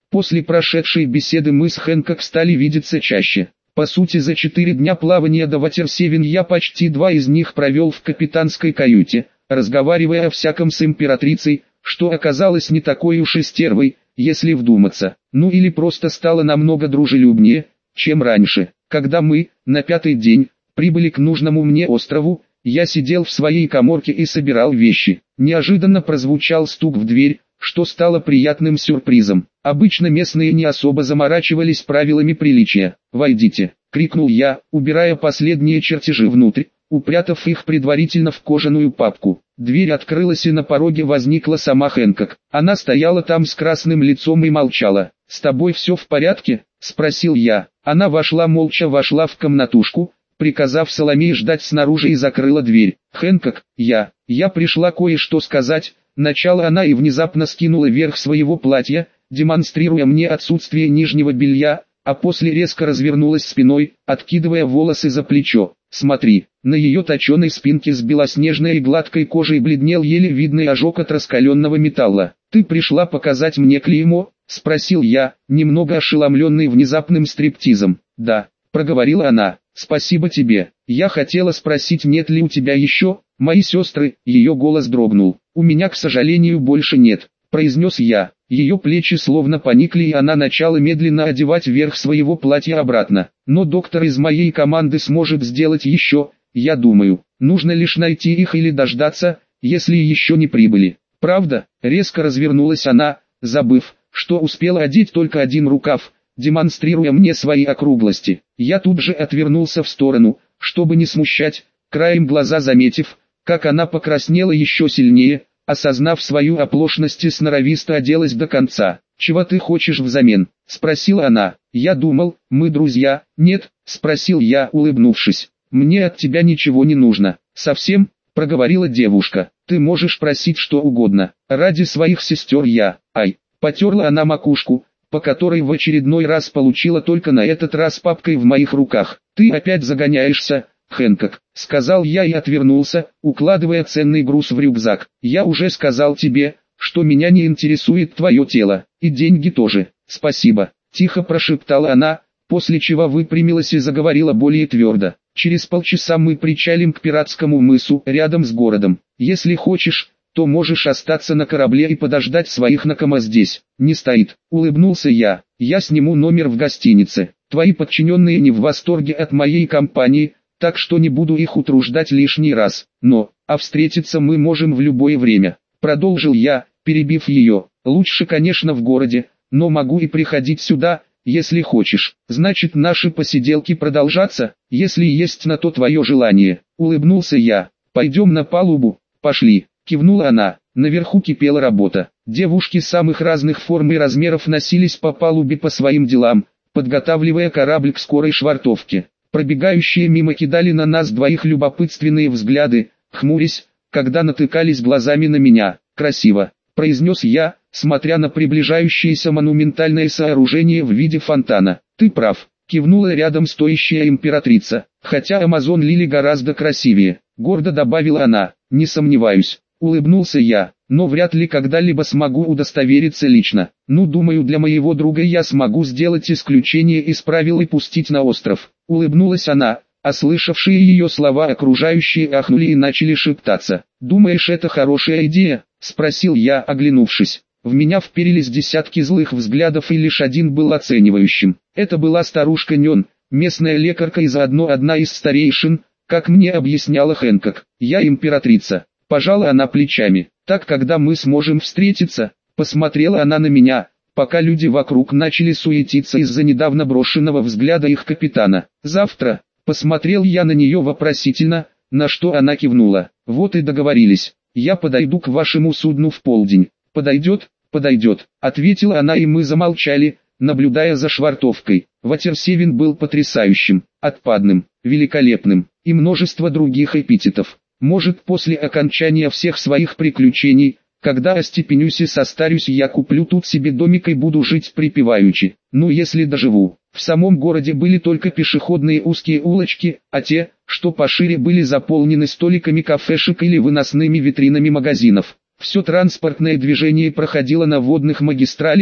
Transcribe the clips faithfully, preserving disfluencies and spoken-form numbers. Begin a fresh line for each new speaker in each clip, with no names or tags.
После прошедшей беседы мы с Хэнкок стали видеться чаще. По сути, за четыре дня плавания до Ватерсевен я почти два из них провел в капитанской каюте, разговаривая о всяком с императрицей, что оказалось не такой уж и стервой, если вдуматься. Ну или просто стало намного дружелюбнее, чем раньше. Когда мы, на пятый день, прибыли к нужному мне острову, я сидел в своей каморке и собирал вещи. Неожиданно прозвучал стук в дверь, что стало приятным сюрпризом. Обычно местные не особо заморачивались правилами приличия. «Войдите!» — крикнул я, убирая последние чертежи внутрь, упрятав их предварительно в кожаную папку. Дверь открылась, и на пороге возникла сама Хэнкок. Она стояла там с красным лицом и молчала. «С тобой все в порядке?» — спросил я. Она вошла молча, вошла в комнатушку, приказав Соломее ждать снаружи, и закрыла дверь. «Хэнкок, я, я пришла кое-что сказать», — начала она и внезапно скинула верх своего платья, демонстрируя мне отсутствие нижнего белья, а после резко развернулась спиной, откидывая волосы за плечо. «Смотри». На ее точеной спинке с белоснежной и гладкой кожей бледнел еле видный ожог от раскаленного металла. «Ты пришла показать мне клеймо?» — спросил я, немного ошеломленный внезапным стриптизом. «Да», — проговорила она. «Спасибо тебе. Я хотела спросить, нет ли у тебя еще, мои сестры?» Ее голос дрогнул. «У меня, к сожалению, больше нет», — произнес я. Ее плечи словно поникли, и она начала медленно одевать верх своего платья обратно. «Но доктор из моей команды сможет сделать еще, я думаю. Нужно лишь найти их или дождаться, если еще не прибыли». «Правда?» — резко развернулась она, забыв, что успела одеть только один рукав, демонстрируя мне свои округлости. Я тут же отвернулся в сторону, чтобы не смущать, краем глаза заметив, как она покраснела еще сильнее, осознав свою оплошность, и сноровисто оделась до конца. «Чего ты хочешь взамен?» — спросила она. «Я думал, мы друзья». «Нет», — спросил я, улыбнувшись. «Мне от тебя ничего не нужно». «Совсем?» — проговорила девушка. «Ты можешь просить что угодно. Ради своих сестер я...» «Ай!» — потерла она макушку, по которой в очередной раз получила, только на этот раз папкой в моих руках. «Ты опять загоняешься, Хэнкок», — сказал я и отвернулся, укладывая ценный груз в рюкзак. «Я уже сказал тебе, что меня не интересует твое тело, и деньги тоже». «Спасибо», — тихо прошептала она, после чего выпрямилась и заговорила более твердо. «Через полчаса мы причалим к пиратскому мысу, рядом с городом. Если хочешь, то можешь остаться на корабле и подождать своих накома здесь». «Не стоит», — улыбнулся я. «Я сниму номер в гостинице. Твои подчиненные не в восторге от моей компании, так что не буду их утруждать лишний раз. Но, а встретиться мы можем в любое время», — продолжил я, перебив ее. «Лучше, конечно, в городе, но могу и приходить сюда, если хочешь. Значит, наши посиделки продолжатся, если есть на то твое желание». Улыбнулся я. «Пойдем на палубу». «Пошли», — кивнула она. Наверху кипела работа. Девушки самых разных форм и размеров носились по палубе по своим делам, подготавливая корабль к скорой швартовке. Пробегающие мимо кидали на нас двоих любопытственные взгляды, хмурясь, когда натыкались глазами на меня. «Красиво», — произнес я, смотря на приближающееся монументальное сооружение в виде фонтана. «Ты прав», — кивнула рядом стоящая императрица. «Хотя Амазон Лили гораздо красивее», — гордо добавила она. «Не сомневаюсь», — улыбнулся я, «но вряд ли когда-либо смогу удостовериться лично. Ну, думаю, для моего друга я смогу сделать исключение из правил и пустить на остров». Улыбнулась она, а слышавшие ее слова окружающие ахнули и начали шептаться. «Думаешь, это хорошая идея?» — спросил я, оглянувшись. В меня вперились десятки злых взглядов, и лишь один был оценивающим. Это была старушка Нён, местная лекарка и заодно одна из старейшин, как мне объясняла Хэнкок. «Я императрица». Пожала она плечами. «Так когда мы сможем встретиться?» Посмотрела она на меня, пока люди вокруг начали суетиться из-за недавно брошенного взгляда их капитана. «Завтра», — посмотрел я на нее вопросительно, на что она кивнула. «Вот и договорились. Я подойду к вашему судну в полдень». «Подойдет, подойдет», — ответила она, и мы замолчали, наблюдая за швартовкой. Ватерсевен был потрясающим, отпадным, великолепным, и множество других эпитетов. Может, после окончания всех своих приключений, когда остепенюсь и состарюсь, я куплю тут себе домик и буду жить припеваючи. Ну, если доживу. В самом городе были только пешеходные узкие улочки, а те, что пошире, были заполнены столиками кафешек или выносными витринами магазинов. Все транспортное движение проходило на водных магистралях,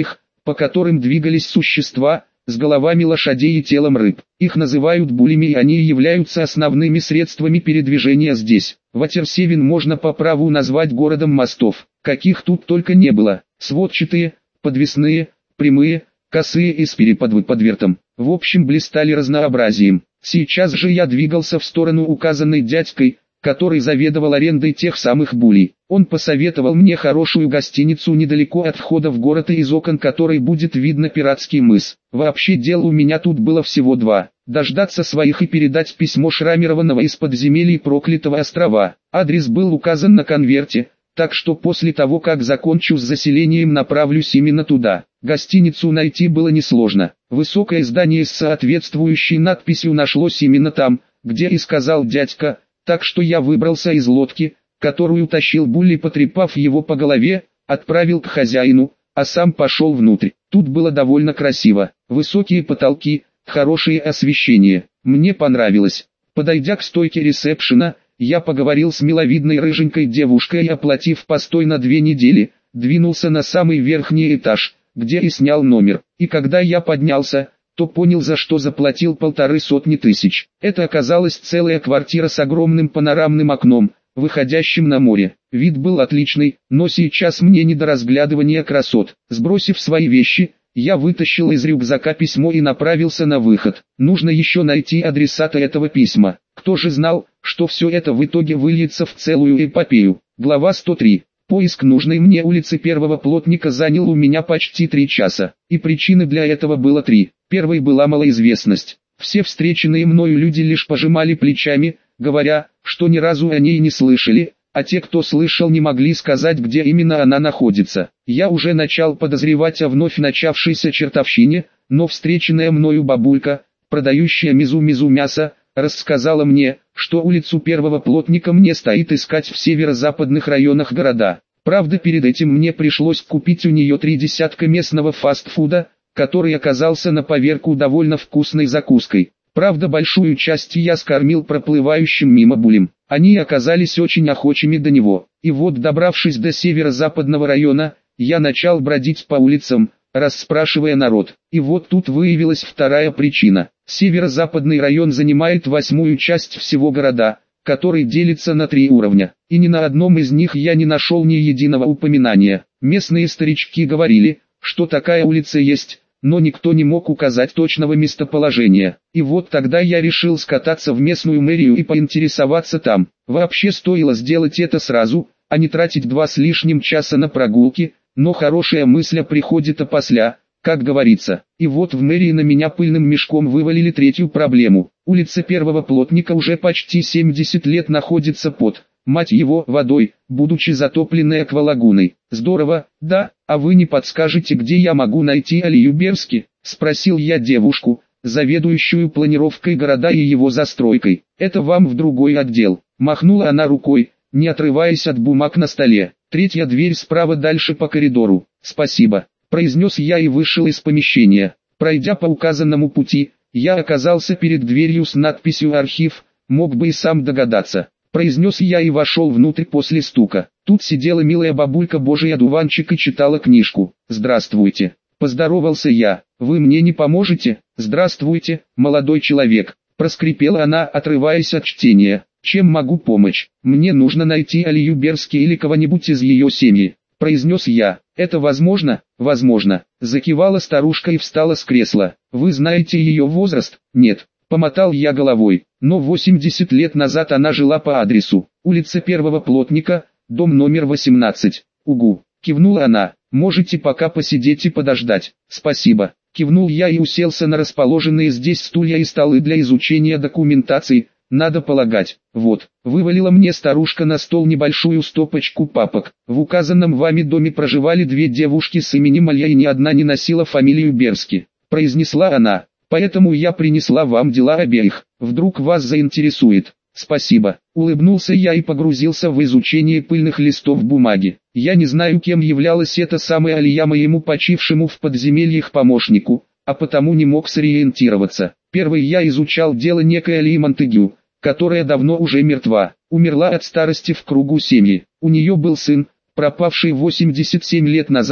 по которым двигались существа, с головами лошадей и телом рыб. Их называют булями, и они являются основными средствами передвижения здесь. Ватерсевен можно по праву назвать городом мостов, каких тут только не было. Сводчатые, подвесные, прямые, косые и с переподвертом. В общем, блистали разнообразием. Сейчас же я двигался в сторону указанной дядькой, который заведовал арендой тех самых булей. Он посоветовал мне хорошую гостиницу недалеко от входа в город, и из окон которой будет видно пиратский мыс. Вообще дел у меня тут было всего два: дождаться своих и передать письмо шрамированного из подземелий проклятого острова. Адрес был указан на конверте, так что после того, как закончу с заселением, направлюсь именно туда. Гостиницу найти было несложно. Высокое здание с соответствующей надписью нашлось именно там, где и сказал дядька, так что я выбрался из лодки, которую тащил Булли, потрепав его по голове, отправил к хозяину, а сам пошел внутрь. Тут было довольно красиво. Высокие потолки, хорошее освещение. Мне понравилось. Подойдя к стойке ресепшена, я поговорил с миловидной рыженькой девушкой и, оплатив постой на две недели, двинулся на самый верхний этаж, где и снял номер. И когда я поднялся, то понял, за что заплатил полторы сотни тысяч. Это оказалась целая квартира с огромным панорамным окном, выходящим на море. Вид был отличный, но сейчас мне не до разглядывания красот. Сбросив свои вещи, я вытащил из рюкзака письмо и направился на выход. Нужно еще найти адресата этого письма. Кто же знал, что все это в итоге выльется в целую эпопею. Глава сто три. Поиск нужной мне улицы первого плотника занял у меня почти три часа, и причины для этого было три. Первой была малоизвестность. Все встреченные мною люди лишь пожимали плечами, говоря, что ни разу о ней не слышали, а те, кто слышал, не могли сказать, где именно она находится. Я уже начал подозревать о вновь начавшейся чертовщине, но встреченная мною бабулька, продающая мизу-мизу мясо, рассказала мне, что улицу первого плотника мне стоит искать в северо-западных районах города. Правда, перед этим мне пришлось купить у нее три десятка местного фастфуда, который оказался на поверку довольно вкусной закуской. Правда, большую часть я скормил проплывающим мимо булям. Они оказались очень охочими до него. И вот, добравшись до северо-западного района, я начал бродить по улицам, расспрашивая народ. И вот тут выявилась вторая причина. Северо-западный район занимает восьмую часть всего города, который делится на три уровня. И ни на одном из них я не нашел ни единого упоминания. Местные старички говорили, что такая улица есть, но никто не мог указать точного местоположения. И вот тогда я решил скататься в местную мэрию и поинтересоваться там. Вообще стоило сделать это сразу, а не тратить два с лишним часа на прогулки, но хорошая мысль приходит опосля, как говорится. И вот в мэрии на меня пыльным мешком вывалили третью проблему. Улица первого плотника уже почти семьдесят лет находится под, мать его, водой, будучи затопленной аквалагуной. Здорово, да? А вы не подскажете, где я могу найти Алию Берски? Спросил я девушку, заведующую планировкой города и его застройкой. Это вам в другой отдел. Махнула она рукой, не отрываясь от бумаг на столе. Третья дверь справа дальше по коридору. Спасибо, произнес я и вышел из помещения. Пройдя по указанному пути, я оказался перед дверью с надписью «Архив», мог бы и сам догадаться. Произнес я и вошел внутрь после стука. Тут сидела милая бабулька Божий одуванчик и читала книжку. «Здравствуйте», — поздоровался я. «Вы мне не поможете?» «Здравствуйте, молодой человек», — проскрипела она, отрываясь от чтения. «Чем могу помочь? Мне нужно найти Алию Берски или кого-нибудь из ее семьи», — произнес я. «Это возможно?» «Возможно», — закивала старушка и встала с кресла. «Вы знаете ее возраст?» «Нет». Помотал я головой, но восемьдесят лет назад она жила по адресу, улица первого плотника, дом номер восемнадцать. Угу, кивнула она, можете пока посидеть и подождать. Спасибо, кивнул я и уселся на расположенные здесь стулья и столы для изучения документации, надо полагать. Вот, вывалила мне старушка на стол небольшую стопочку папок. В указанном вами доме проживали две девушки с именем Алья и ни одна не носила фамилию Берски, произнесла она. Поэтому я принесла вам дела обеих, вдруг вас заинтересует. Спасибо, улыбнулся я и погрузился в изучение пыльных листов бумаги. Я не знаю, кем являлась эта самая Алия моему почившему в подземельях помощнику, а потому не мог сориентироваться. Первый я изучал дело некой Алии Монтегю, которая давно уже мертва, умерла от старости в кругу семьи. У нее был сын, пропавший восемьдесят семь лет назад,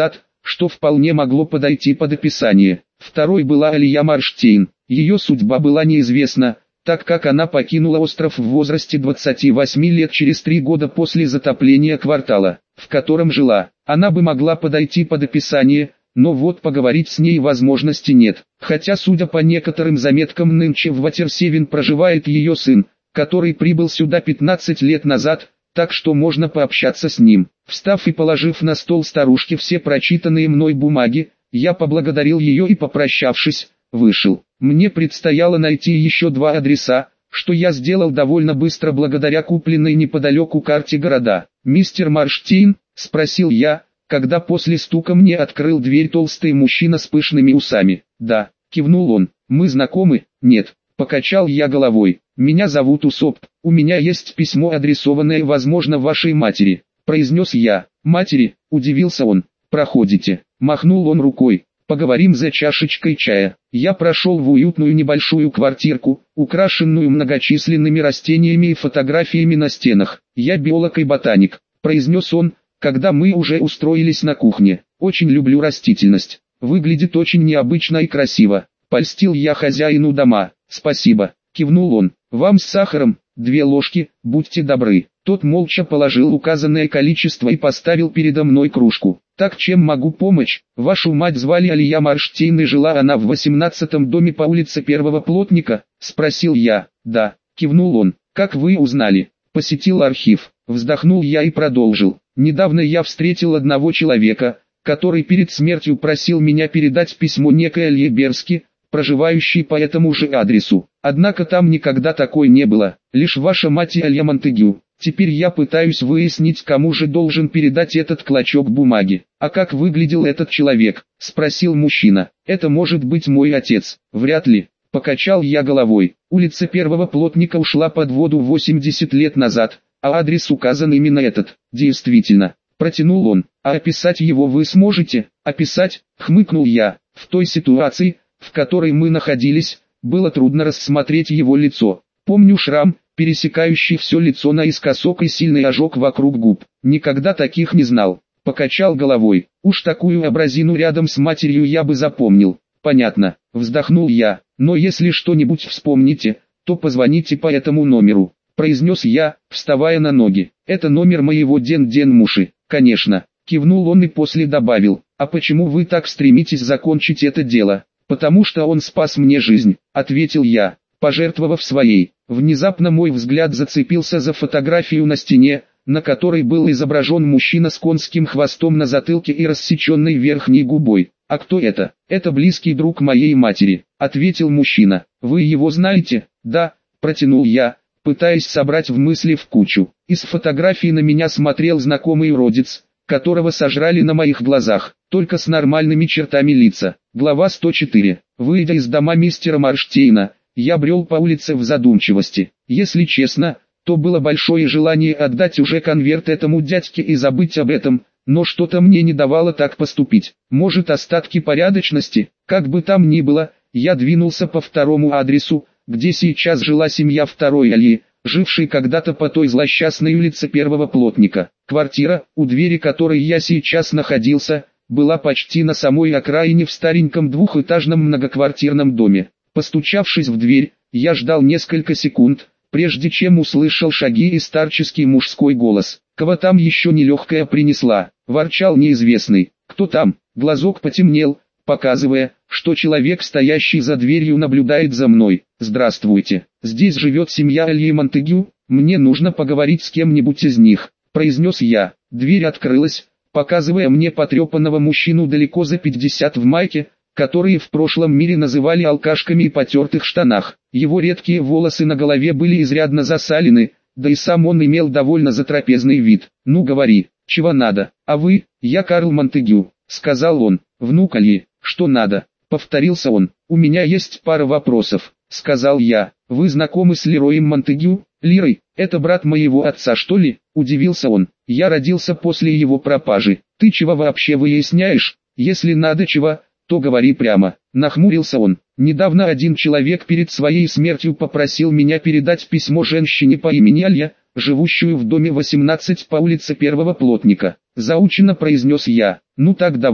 что вполне могло подойти под описание. Второй была Алия Марштейн. Ее судьба была неизвестна, так как она покинула остров в возрасте двадцати восьми лет через три года после затопления квартала, в котором жила. Она бы могла подойти под описание, но вот поговорить с ней возможности нет. Хотя, судя по некоторым заметкам, нынче в Ватерсевен проживает ее сын, который прибыл сюда пятнадцать лет назад, так что можно пообщаться с ним. Встав и положив на стол старушке все прочитанные мной бумаги, я поблагодарил ее и, попрощавшись, вышел. Мне предстояло найти еще два адреса, что я сделал довольно быстро благодаря купленной неподалеку карте города. «Мистер Марштейн?» – спросил я, когда после стука мне открыл дверь толстый мужчина с пышными усами. «Да», – кивнул он. «Мы знакомы?» «Нет», – покачал я головой. «Меня зовут Усоп, у меня есть письмо, адресованное, возможно, вашей матери», – произнес я. «Матери?» – удивился он. «Проходите», – махнул он рукой. «Поговорим за чашечкой чая». Я прошел в уютную небольшую квартирку, украшенную многочисленными растениями и фотографиями на стенах. «Я биолог и ботаник», – произнес он, когда мы уже устроились на кухне. «Очень люблю растительность. Выглядит очень необычно и красиво». Польстил я хозяину дома. «Спасибо», – кивнул он. «Вам с сахаром, две ложки, будьте добры». Тот молча положил указанное количество и поставил передо мной кружку. «Так чем могу помочь? Вашу мать звали Алия Марштейн, и жила она в восемнадцатом доме по улице Первого Плотника?» – спросил я. «Да», – кивнул он. «Как вы узнали?» «Посетил архив». Вздохнул я и продолжил. «Недавно я встретил одного человека, который перед смертью просил меня передать письмо некой Алье Берски, проживающей по этому же адресу. Однако там никогда такой не было, лишь ваша мать и Алья Монтегю. Теперь я пытаюсь выяснить, кому же должен передать этот клочок бумаги». «А как выглядел этот человек?» – спросил мужчина. «Это может быть мой отец». «Вряд ли», – покачал я головой. «Улица Первого Плотника ушла под воду восемьдесят лет назад, а адрес указан именно этот». «Действительно», – протянул он. «А описать его вы сможете?» «Описать?» – хмыкнул я. «В той ситуации, в которой мы находились, было трудно рассмотреть его лицо. Помню шрам, пересекающий все лицо наискосок, и сильный ожог вокруг губ. Никогда таких не знал». Покачал головой. «Уж такую образину рядом с матерью я бы запомнил». «Понятно», вздохнул я. «Но если что-нибудь вспомните, то позвоните по этому номеру», произнес я, вставая на ноги. «Это номер моего ден-ден-муши». «Конечно», кивнул он и после добавил. «А почему вы так стремитесь закончить это дело?» «Потому что он спас мне жизнь», ответил я, пожертвовав своей. Внезапно мой взгляд зацепился за фотографию на стене, на которой был изображен мужчина с конским хвостом на затылке и рассеченной верхней губой. «А кто это?» «Это близкий друг моей матери», ответил мужчина. «Вы его знаете?» «Да», протянул я, пытаясь собрать в мысли в кучу. Из фотографии на меня смотрел знакомый уродец, которого сожрали на моих глазах, только с нормальными чертами лица. Глава сто четыре. Выйдя из дома мистера Марштейна, я брел по улице в задумчивости. Если честно, то было большое желание отдать уже конверт этому дядьке и забыть об этом, но что-то мне не давало так поступить. Может, остатки порядочности? Как бы там ни было, я двинулся по второму адресу, где сейчас жила семья второй Альи, жившей когда-то по той злосчастной улице Первого Плотника. Квартира, у двери которой я сейчас находился, была почти на самой окраине в стареньком двухэтажном многоквартирном доме. Постучавшись в дверь, я ждал несколько секунд, прежде чем услышал шаги и старческий мужской голос. «Кого там еще нелегкая принесла?» – ворчал неизвестный. «Кто там?» Глазок потемнел, показывая, что человек, стоящий за дверью, наблюдает за мной. «Здравствуйте, здесь живет семья Альи Монтегю, мне нужно поговорить с кем-нибудь из них», – произнес я. Дверь открылась, показывая мне потрепанного мужчину далеко за пятьдесят в майке, которые в прошлом мире называли алкашками, и потертых штанах. Его редкие волосы на голове были изрядно засалены, да и сам он имел довольно затрапезный вид. «Ну говори, чего надо?» «А вы?» «Я Карл Монтегю», — сказал он. «Внук Альи, что надо?» — повторился он. «У меня есть пара вопросов», — сказал я. «Вы знакомы с Лероем Монтегю?» «Лирой? Это брат моего отца, что ли?» — удивился он. «Я родился после его пропажи. Ты чего вообще выясняешь? Если надо чего, то говори прямо», — нахмурился он. «Недавно один человек перед своей смертью попросил меня передать письмо женщине по имени Алья, живущую в доме восемнадцать по улице Первого Плотника», — заучено произнес я. «Ну так давай»,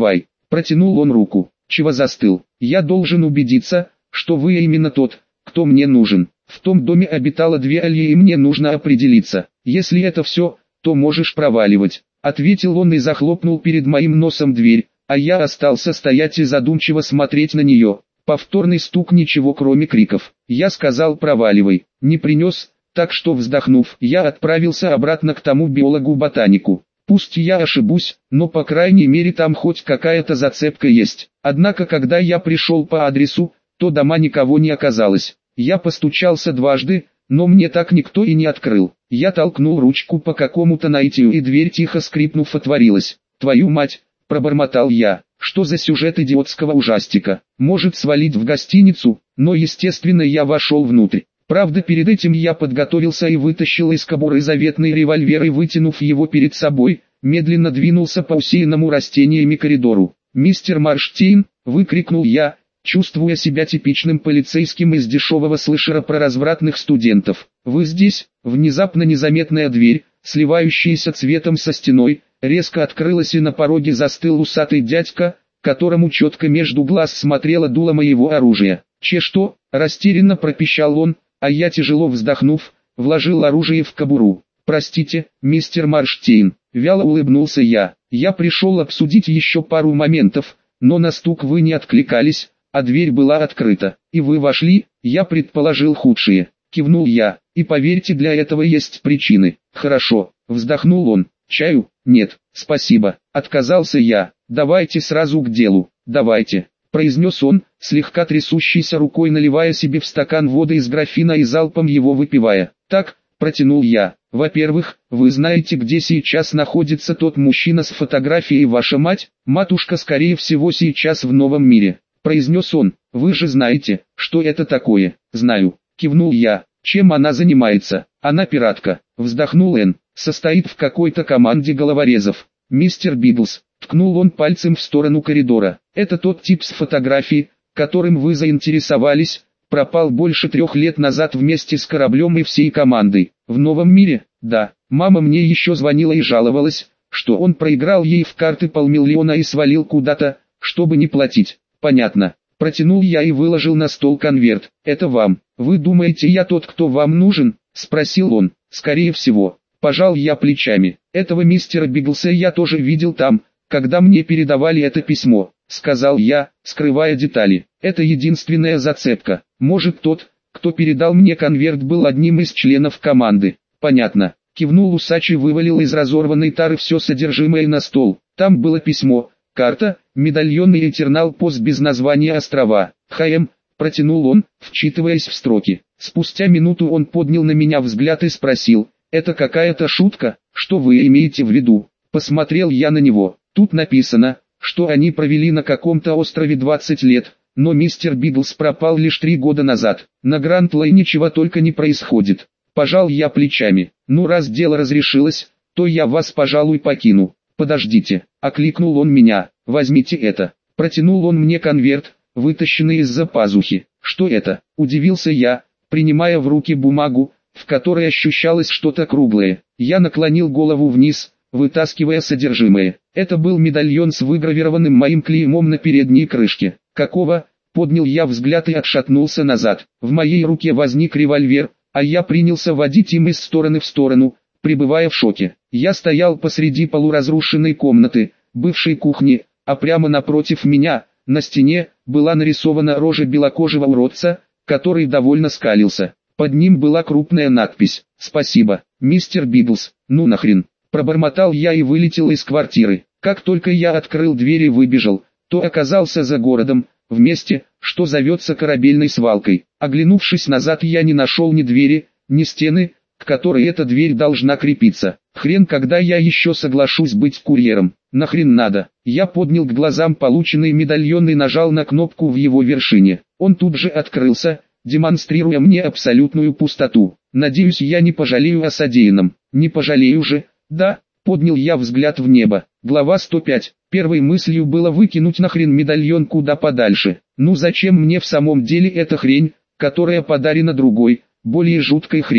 Протянул он руку. Чего застыл? Я должен убедиться, что вы именно тот, кто мне нужен. В том доме обитало две Альи и мне нужно определиться. Если это все, то можешь проваливать. Ответил он и захлопнул перед моим носом дверь, а я остался стоять и задумчиво смотреть на нее. Повторный стук, ничего кроме криков. Я сказал проваливай. Не принес, так что вздохнув, я отправился обратно к тому биологу-ботанику. Пусть я ошибусь, но по крайней мере там хоть какая-то зацепка есть. Однако когда я пришел по адресу, то дома никого не оказалось. Я постучался дважды, но мне так никто и не открыл. Я толкнул ручку по какому-то наитию и дверь тихо скрипнув отворилась. «Твою мать!» – пробормотал я. «Что за сюжет идиотского ужастика? Может свалить в гостиницу?» Но естественно я вошел внутрь. Правда, перед этим я подготовился и вытащил из кобуры заветный револьвер и, вытянув его перед собой, медленно двинулся по усеянному растениями коридору. «Мистер Марштейн!» – выкрикнул я, чувствуя себя типичным полицейским из дешевого слэшера про развратных студентов. «Вы здесь?» Внезапно незаметная дверь, сливающаяся цветом со стеной, резко открылась и на пороге застыл усатый дядька, которому четко между глаз смотрело дуло моего оружия. «Че что?» – растерянно пропищал он, а я, тяжело вздохнув, вложил оружие в кобуру. «Простите, мистер Марштейн», – вяло улыбнулся я. «Я пришел обсудить еще пару моментов, но на стук вы не откликались, а дверь была открыта, и вы вошли, я предположил худшее». Кивнул я, и поверьте, для этого есть причины. «Хорошо», – вздохнул он. «Чаю?» «Нет, спасибо», – отказался я. «Давайте сразу к делу». «Давайте», – произнес он, слегка трясущейся рукой наливая себе в стакан воды из графина и залпом его выпивая. «Так», – протянул я. «Во-первых, вы знаете, где сейчас находится тот мужчина с фотографией ваша мать?» «Матушка, скорее всего, сейчас в новом мире», – произнес он. «Вы же знаете, что это такое?» «Знаю», – кивнул я. «Чем она занимается?» «Она пиратка», – вздохнул Энн. «Состоит в какой-то команде головорезов». «Мистер Биглс», – ткнул он пальцем в сторону коридора. «Это тот тип с фотографией, которым вы заинтересовались, пропал больше трех лет назад вместе с кораблем и всей командой. В новом мире?» «Да, мама мне еще звонила и жаловалась, что он проиграл ей в карты полмиллиона и свалил куда-то, чтобы не платить». «Понятно». Протянул я и выложил на стол конверт. «Это вам. Вы думаете, я тот, кто вам нужен?» – спросил он. «Скорее всего». Пожал я плечами. «Этого мистера Биглса я тоже видел там, когда мне передавали это письмо», – сказал я, скрывая детали. «Это единственная зацепка. Может, тот, кто передал мне конверт, был одним из членов команды». «Понятно». Кивнул усач и вывалил из разорванной тары все содержимое на стол. Там было письмо, карта, медальон и Этернал-пост без названия острова. «ХМ», протянул он, вчитываясь в строки. Спустя минуту он поднял на меня взгляд и спросил: «Это какая-то шутка? Что вы имеете в виду?» Посмотрел я на него. Тут написано, что они провели на каком-то острове двадцать лет, но мистер Биглс пропал лишь три года назад. На Гранд-Лайне чего только не происходит. Пожал я плечами. «Ну, раз дело разрешилось, то я вас, пожалуй, покину». «Подождите», — окликнул он меня. «Возьмите это». Протянул он мне конверт, вытащенный из-за пазухи. «Что это?» — удивился я, принимая в руки бумагу, в которой ощущалось что-то круглое. Я наклонил голову вниз, вытаскивая содержимое. Это был медальон с выгравированным моим клеймом на передней крышке. «Какого?» — поднял я взгляд и отшатнулся назад. В моей руке возник револьвер, а я принялся водить им из стороны в сторону, пребывая в шоке. Я стоял посреди полуразрушенной комнаты, бывшей кухни, а прямо напротив меня, на стене, была нарисована рожа белокожего уродца, который довольно скалился. Под ним была крупная надпись: «Спасибо, мистер Биглс». «Ну нахрен», пробормотал я и вылетел из квартиры. Как только я открыл дверь и выбежал, то оказался за городом, в месте, что зовется корабельной свалкой. Оглянувшись назад, я не нашел ни двери, ни стены, к которой эта дверь должна крепиться. Хрен, когда я еще соглашусь быть курьером. Нахрен надо. Я поднял к глазам полученный медальон и нажал на кнопку в его вершине. Он тут же открылся, демонстрируя мне абсолютную пустоту. Надеюсь, я не пожалею о содеянном. Не пожалею же, да? Поднял я взгляд в небо. Глава сто пять. Первой мыслью было выкинуть нахрен медальон куда подальше. Ну зачем мне в самом деле эта хрень, которая подарена другой, более жуткой хренью?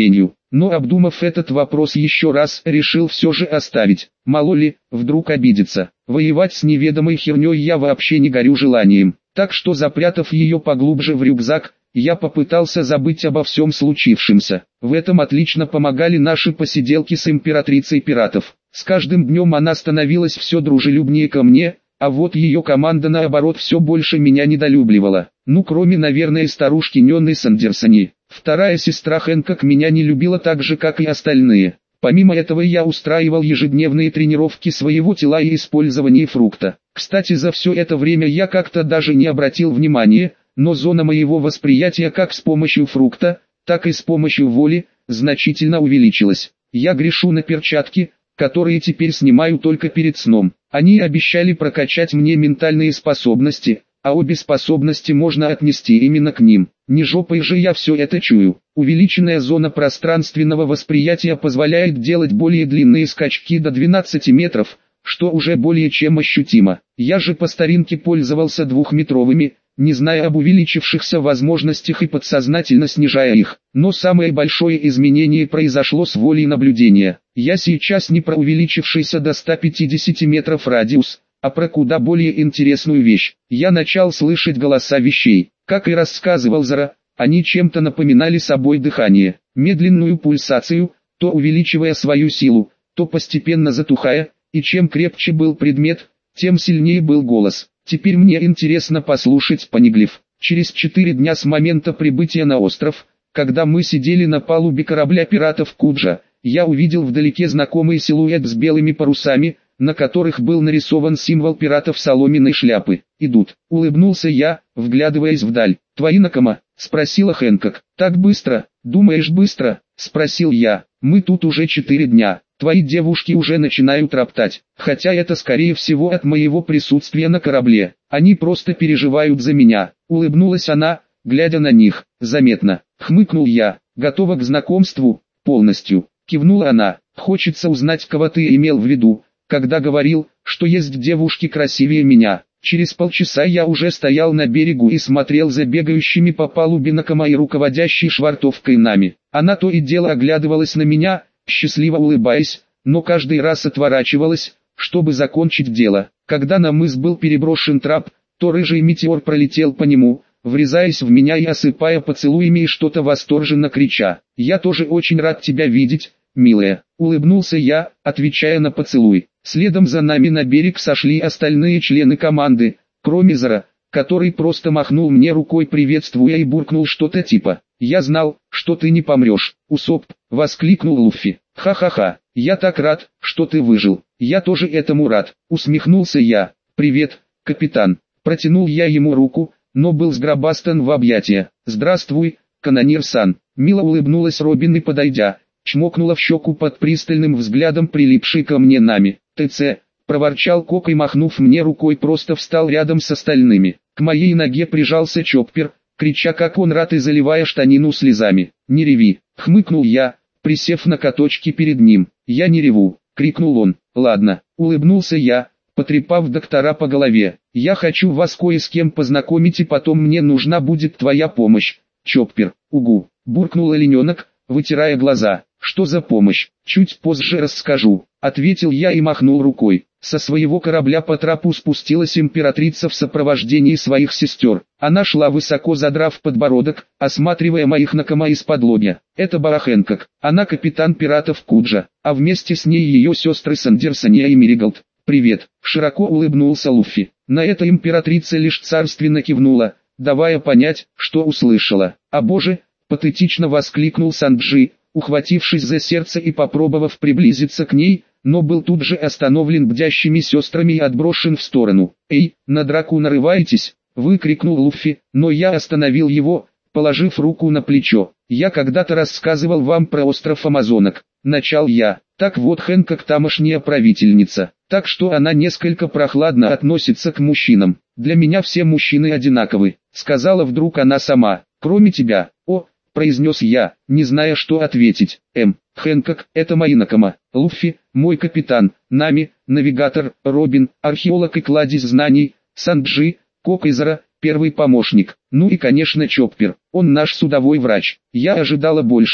но обдумав этот вопрос еще раз, решил все же оставить. Мало ли, вдруг обидится. Воевать с неведомой херней я вообще не горю желанием. Так что, запрятав ее поглубже в рюкзак, я попытался забыть обо всем случившемся. В этом отлично помогали наши посиделки с императрицей пиратов. С каждым днем она становилась все дружелюбнее ко мне, а вот ее команда наоборот все больше меня недолюбливала. Ну кроме, наверное, старушки Нённы Сандерсони. Вторая сестра Хэнкок меня не любила так же, как и остальные. Помимо этого я устраивал ежедневные тренировки своего тела и использование фрукта. Кстати, за все это время я как-то даже не обратил внимания, но зона моего восприятия как с помощью фрукта, так и с помощью воли, значительно увеличилась. Я грешу на перчатки, которые теперь снимаю только перед сном. Они обещали прокачать мне ментальные способности, а обе способности можно отнести именно к ним. Не жопой же я все это чую. Увеличенная зона пространственного восприятия позволяет делать более длинные скачки до двенадцати метров, что уже более чем ощутимо. Я же по старинке пользовался двухметровыми, не зная об увеличившихся возможностях и подсознательно снижая их. Но самое большое изменение произошло с волей наблюдения. Я сейчас не про увеличившийся до ста пятидесяти метров радиус, а про куда более интересную вещь. Я начал слышать голоса вещей. Как и рассказывал Зара, они чем-то напоминали собой дыхание, медленную пульсацию, то увеличивая свою силу, то постепенно затухая, и чем крепче был предмет, тем сильнее был голос. Теперь мне интересно послушать понеглив. Через четыре дня с момента прибытия на остров, когда мы сидели на палубе корабля пиратов Куджа, я увидел вдалеке знакомый силуэт с белыми парусами, на которых был нарисован символ пиратов соломенной шляпы. «Идут», — улыбнулся я, вглядываясь вдаль. «Твои Накама?» — спросила Хэнкок. «Так быстро? Думаешь быстро?» — спросил я. «Мы тут уже четыре дня. Твои девушки уже начинают роптать, хотя это скорее всего от моего присутствия на корабле. Они просто переживают за меня», — улыбнулась она, глядя на них. «Заметно», — хмыкнул я. «Готова к знакомству?» «Полностью», — кивнула она. «Хочется узнать, кого ты имел в виду, когда говорил, что есть девушки красивее меня». Через полчаса я уже стоял на берегу и смотрел за бегающими по палубе Накама и руководящей швартовкой нами. Она то и дело оглядывалась на меня, счастливо улыбаясь, но каждый раз отворачивалась, чтобы закончить дело. Когда на мыс был переброшен трап, то рыжий метеор пролетел по нему, врезаясь в меня и осыпая поцелуями и что-то восторженно крича. «Я тоже очень рад тебя видеть, милая», — улыбнулся я, отвечая на поцелуй. Следом за нами на берег сошли остальные члены команды, кроме Зара, который просто махнул мне рукой, приветствуя, и буркнул что-то типа: «Я знал, что ты не помрешь, Усоп», — воскликнул Луффи. «Ха-ха-ха, я так рад, что ты выжил». «Я тоже этому рад», — усмехнулся я. «Привет, капитан», — протянул я ему руку, но был сгробастан в объятия. «Здравствуй, канонир-сан», — мило улыбнулась Робин и, подойдя, чмокнула в щеку под пристальным взглядом прилипшей ко мне нами. «ТЦ», — проворчал Кок и, махнув мне рукой, просто встал рядом с остальными. К моей ноге прижался Чоппер, крича как он рад и заливая штанину слезами. «Не реви», — хмыкнул я, присев на каточки перед ним. «Я не реву», — крикнул он. «Ладно», — улыбнулся я, потрепав доктора по голове. «Я хочу вас кое с кем познакомить, и потом мне нужна будет твоя помощь, Чоппер». «Угу», — буркнул олененок, вытирая глаза. «Что за помощь? Чуть позже расскажу», — ответил я и махнул рукой. Со своего корабля по трапу спустилась императрица в сопровождении своих сестер. Она шла высоко задрав подбородок, осматривая моих Накама из-под лобья. Это была Хэнкок, она капитан пиратов Куджа, а вместе с ней ее сестры Сандерсония и Мериголд. «Привет», — широко улыбнулся Луффи. На это императрица лишь царственно кивнула, давая понять, что услышала. «А боже!» — патетично воскликнул Санджи, ухватившись за сердце и попробовав приблизиться к ней, но был тут же остановлен бдящими сестрами и отброшен в сторону. «Эй, на драку нарываетесь?» — выкрикнул Луффи, но я остановил его, положив руку на плечо. «Я когда-то рассказывал вам про остров Амазонок», — начал я. «Так вот, Хэнкок тамошняя правительница, так что она несколько прохладно относится к мужчинам. Для меня все мужчины одинаковы», — сказала вдруг она сама. «Кроме тебя». «О», — произнес я, не зная, что ответить. «М. Хэнкок, это мои Накама. Луффи, мой капитан. Нами, навигатор. Робин, археолог и кладезь знаний. Санджи, Кок и Зара, первый помощник. Ну и конечно Чоппер, он наш судовой врач». Я ожидала большего.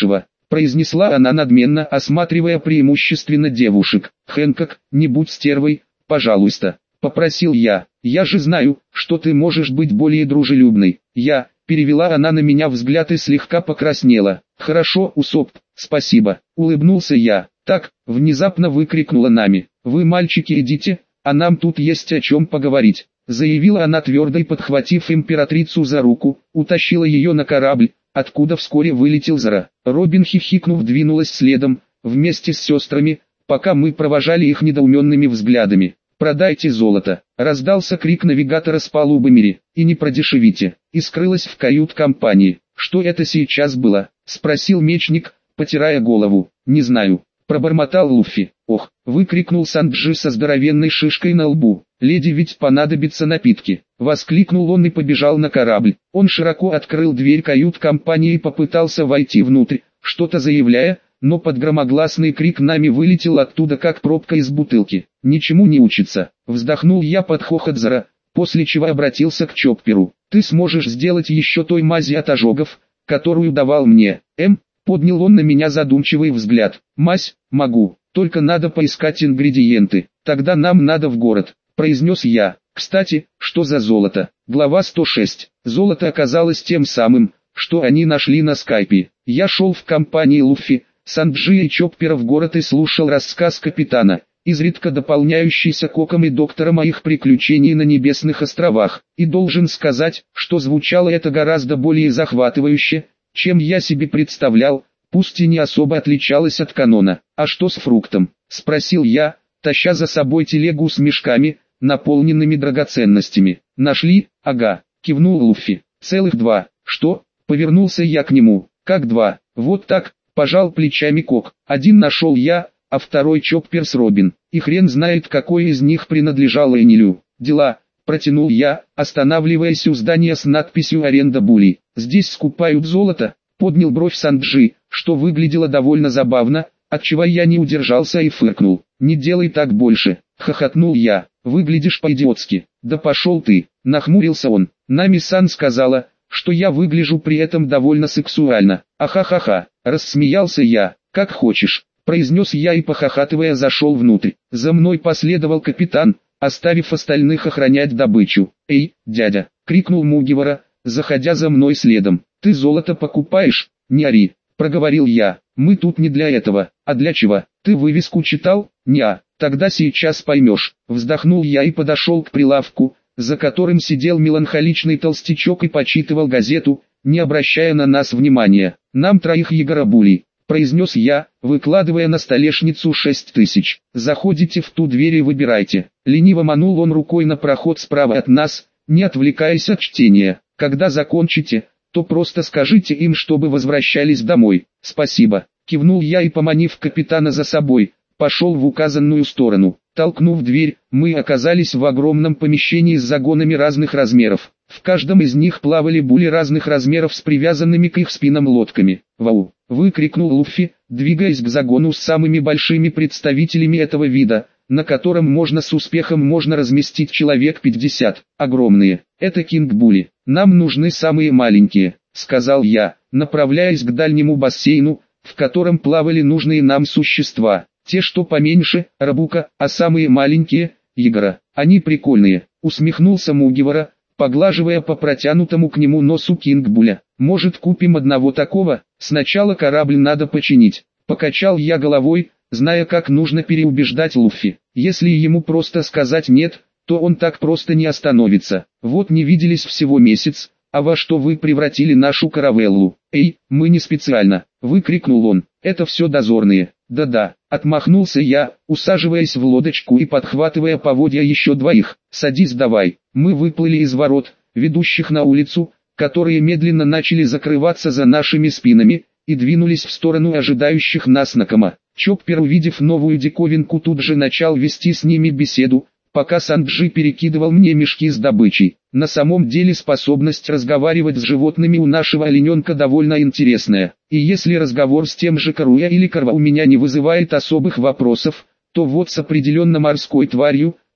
произнесла она надменно, осматривая преимущественно девушек. «Хэнкок, не будь стервой, пожалуйста», — попросил я. «Я же знаю, что ты можешь быть более дружелюбной». «Я», — перевела она на меня взгляд и слегка покраснела. «Хорошо, Усоп, спасибо», — улыбнулся я. «Так», — внезапно выкрикнула Нами. «Вы, мальчики, идите, а нам тут есть о чем поговорить», — заявила она твердо и, подхватив императрицу за руку, утащила ее на корабль, откуда вскоре вылетел Зара. Робин, хихикнув, двинулась следом, вместе с сестрами, пока мы провожали их недоуменными взглядами. «Продайте золото!» — раздался крик навигатора с палубы Мири, «и не продешевите!» и скрылась в кают-компании. «Что это сейчас было?» — спросил мечник, потирая голову. «Не знаю», — пробормотал Луффи. «Ох!» — выкрикнул Санджи со здоровенной шишкой на лбу. «Леди, ведь понадобятся напитки!» — воскликнул он и побежал на корабль. Он широко открыл дверь кают-компании и попытался войти внутрь, что-то заявляя, но под громогласный крик Нами вылетел оттуда как пробка из бутылки. «Ничему не учится», — вздохнул я под хохот Зара, после чего обратился к Чопперу. «Ты сможешь сделать еще той мази от ожогов, которую давал мне, Эм?» Поднял он на меня задумчивый взгляд. «Мазь, могу, только надо поискать ингредиенты, тогда нам надо в город», — произнес я. «Кстати, что за золото?» Глава сто шесть. Золото оказалось тем самым, что они нашли на скайпе. Я шел в компании Луффи, Санджи и Чоппера в город и слушал рассказ капитана, изредка дополняющийся Коком и доктором о их приключении на Небесных островах. И должен сказать, что звучало это гораздо более захватывающе, чем я себе представлял, пусть и не особо отличалось от канона. «А что с фруктом?» — спросил я, таща за собой телегу с мешками, наполненными драгоценностями. «Нашли, ага», — кивнул Луффи. «Целых два». «Что?» — повернулся я к нему. «Как два?» «Вот так», — пожал плечами Кок. «Один нашел я, а второй Чоппер с Робин. И хрен знает, какой из них принадлежал Энилю». «Дела», — протянул я, останавливаясь у здания с надписью «Аренда Були». «Здесь скупают золото», — поднял бровь Санджи, что выглядело довольно забавно, отчего я не удержался и фыркнул. «Не делай так больше», — хохотнул я. «Выглядишь по-идиотски». «Да пошел ты», — нахмурился он. «Нами-сан сказала, что я выгляжу при этом довольно сексуально». «Ахахаха», — рассмеялся я. «Как хочешь», — произнес я и, похохатывая, зашел внутрь. За мной последовал капитан, оставив остальных охранять добычу. «Эй, дядя!» — крикнул Мугивара, заходя за мной следом. «Ты золото покупаешь? Не ори!» — проговорил я. «Мы тут не для этого, а для чего? Ты вывеску читал? Не-а. Тогда сейчас поймешь». Вздохнул я и подошел к прилавку, за которым сидел меланхоличный толстячок и почитывал газету, не обращая на нас внимания. «Нам троих Егорабули», — произнес я, выкладывая на столешницу шесть тысяч. «Заходите в ту дверь и выбирайте». Лениво манул он рукой на проход справа от нас, не отвлекаясь от чтения. «Когда закончите, то просто скажите им, чтобы возвращались домой». «Спасибо», — кивнул я и, поманив капитана за собой, пошел в указанную сторону. Толкнув дверь, мы оказались в огромном помещении с загонами разных размеров. В каждом из них плавали були разных размеров с привязанными к их спинам лодками. «Вау!» — выкрикнул Луффи, двигаясь к загону с самыми большими представителями этого вида, на котором можно с успехом можно разместить человек пятьдесят. Огромные. «Это кинг-були. Нам нужны самые маленькие», — сказал я, направляясь к дальнему бассейну, в котором плавали нужные нам существа. «Те, что поменьше, рабука, а самые маленькие, Егора. Они прикольные», — усмехнулся Мугивара, поглаживая по протянутому к нему носу кинг-буля. «Может, купим одного такого? Сначала корабль надо починить». Покачал я головой, зная, как нужно переубеждать Луффи. Если ему просто сказать «нет», то он так просто не остановится. «Вот не виделись всего месяц, а во что вы превратили нашу каравеллу?» «Эй, мы не специально», — выкрикнул он. «Это все дозорные». «Да-да», — отмахнулся я, усаживаясь в лодочку и подхватывая поводья еще двоих. «Садись давай». Мы выплыли из ворот, ведущих на улицу, которые медленно начали закрываться за нашими спинами, и двинулись в сторону ожидающих нас Накама. Чоппер, увидев новую диковинку, тут же начал вести с ними беседу, пока Санджи перекидывал мне мешки с добычей. На самом деле способность разговаривать с животными у нашего олененка довольно интересная. И если разговор с тем же Каруя или Карва у меня не вызывает особых вопросов, то вот с определенно морской тварью, да.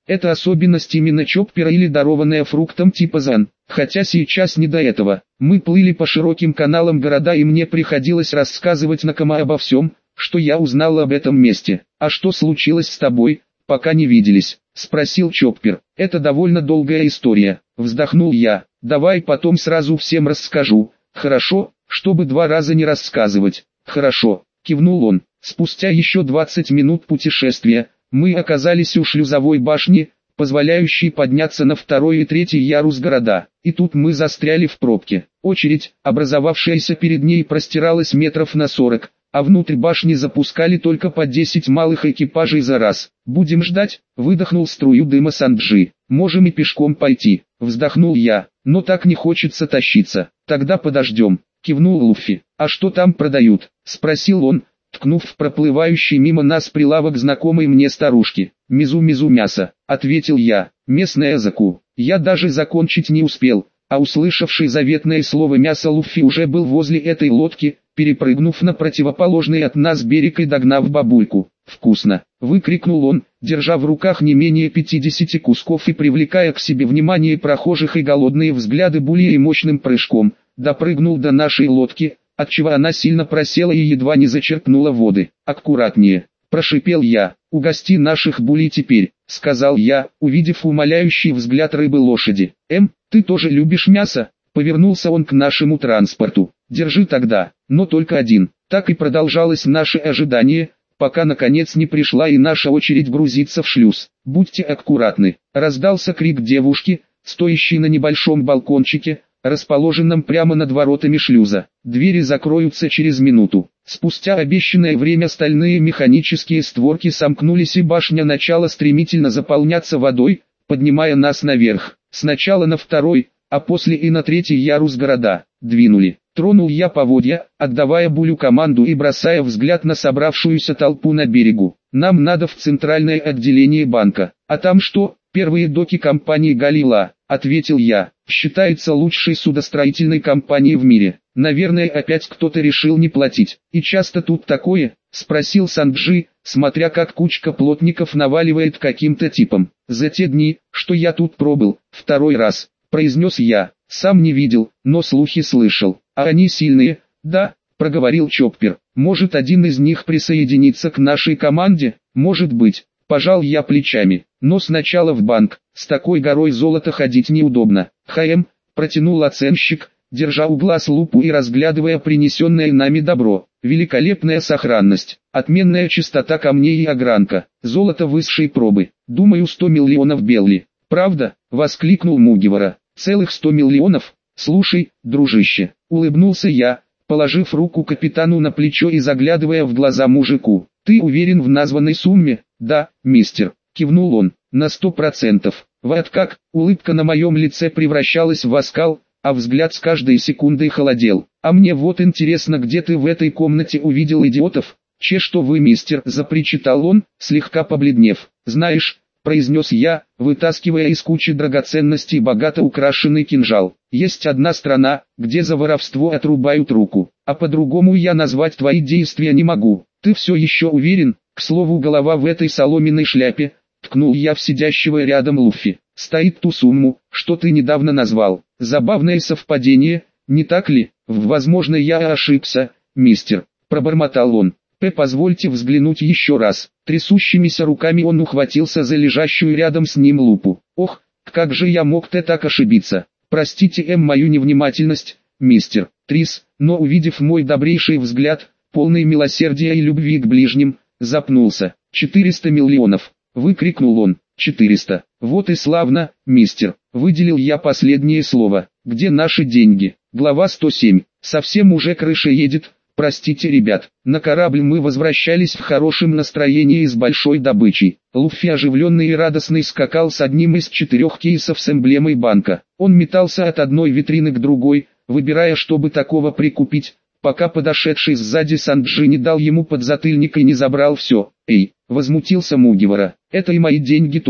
Это особенность именно Чоппера или дарованная фруктом типа Зен. Хотя сейчас не до этого. Мы плыли по широким каналам города, и мне приходилось рассказывать Накама обо всем, что я узнал об этом месте. «А что случилось с тобой, пока не виделись?» — спросил Чоппер. «Это довольно долгая история», — вздохнул я. «Давай потом сразу всем расскажу, хорошо, чтобы два раза не рассказывать». «Хорошо», — кивнул он. Спустя еще двадцать минут путешествия, мы оказались у шлюзовой башни, позволяющей подняться на второй и третий ярус города. И тут мы застряли в пробке. Очередь, образовавшаяся перед ней, простиралась метров на сорок, а внутрь башни запускали только по десять малых экипажей за раз. «Будем ждать», — выдохнул струю дыма Санджи. «Можем и пешком пойти», — вздохнул я, — «но так не хочется тащиться». «Тогда подождем», — кивнул Луффи. «А что там продают?» — спросил он, ткнув в проплывающий мимо нас прилавок знакомой мне старушки. «Мизу-мизу мясо», — ответил я, — «местное заку». Я даже закончить не успел, а услышавший заветное слово мясо Луффи уже был возле этой лодки, перепрыгнув на противоположный от нас берег и догнав бабульку. «Вкусно!» — выкрикнул он, держа в руках не менее пятидесяти кусков и привлекая к себе внимание прохожих и голодные взгляды Були, и мощным прыжком допрыгнул до нашей лодки, отчего она сильно просела и едва не зачерпнула воды. «Аккуратнее!» — прошипел я. «Угости наших Були теперь», — сказал я, увидев умоляющий взгляд рыбы лошади. «Эм, ты тоже любишь мясо?» — повернулся он к нашему транспорту. «Держи тогда, но только один». Так и продолжалось наше ожидание, пока наконец не пришла и наша очередь грузиться в шлюз. «Будьте аккуратны», — раздался крик девушки, стоящей на небольшом балкончике, расположенном прямо над воротами шлюза. «Двери закроются через минуту». Спустя обещанное время стальные механические створки сомкнулись, и башня начала стремительно заполняться водой, поднимая нас наверх. Сначала на второй, а после и на третий ярус города. «Двинули». Тронул я поводья, отдавая Булю команду и бросая взгляд на собравшуюся толпу на берегу. «Нам надо в центральное отделение банка». «А там что?» «Первые доки компании «Галила», — ответил я. «Считается лучшей судостроительной компанией в мире. Наверное, опять кто-то решил не платить». «И часто тут такое?» — спросил Санджи, смотря как кучка плотников наваливает каким-то типом. «За те дни, что я тут пробыл, второй раз», — произнес я. «Сам не видел, но слухи слышал». «А они сильные?» «Да», — проговорил Чоппер. «Может, один из них присоединится к нашей команде?» «Может быть». Пожал я плечами. «Но сначала в банк. С такой горой золота ходить неудобно». «Хэм», — протянул оценщик, держа у глаз лупу и разглядывая принесенное нами добро. «Великолепная сохранность, отменная чистота камней и огранка, золото высшей пробы. Думаю, сто миллионов белли». «Правда?» — воскликнул Мугивара. «Целых сто миллионов? Слушай, дружище», — улыбнулся я, положив руку капитану на плечо и заглядывая в глаза мужику. «Ты уверен в названной сумме?» «Да, мистер», — кивнул он, — «на сто процентов». Вот как, улыбка на моем лице превращалась в оскал, а взгляд с каждой секундой холодел. «А мне вот интересно, где ты в этой комнате увидел идиотов?» «Че что вы, мистер?» — запричитал он, слегка побледнев. «Знаешь», — произнес я, вытаскивая из кучи драгоценностей богато украшенный кинжал, «есть одна страна, где за воровство отрубают руку, а по-другому я назвать твои действия не могу. Ты все еще уверен?» К слову, голова в этой соломенной шляпе, ткнул я в сидящего рядом Луффи, стоит ту сумму, что ты недавно назвал. Забавное совпадение, не так ли? Возможно, я ошибся, мистер, пробормотал он. П, позвольте взглянуть еще раз. Трясущимися руками он ухватился за лежащую рядом с ним лупу. Ох, как же я мог-то так ошибиться? Простите, М, мою невнимательность, мистер Трис, но увидев мой добрейший взгляд, полный милосердия и любви к ближним, запнулся. «Четыреста миллионов!» — выкрикнул он. «Четыреста! Вот и славно, мистер!» — выделил я последнее слово. «Где наши деньги?» Глава сто семь. «Совсем уже крыша едет. Простите, ребят». На корабль мы возвращались в хорошем настроении и с большой добычей. Луффи, оживленный и радостный, скакал с одним из четырех кейсов с эмблемой банка. Он метался от одной витрины к другой, выбирая, чтобы такого прикупить, пока подошедший сзади Санджи не дал ему подзатыльник и не забрал все. «Эй!» — возмутился Мугивара. «Это и мои деньги тоже».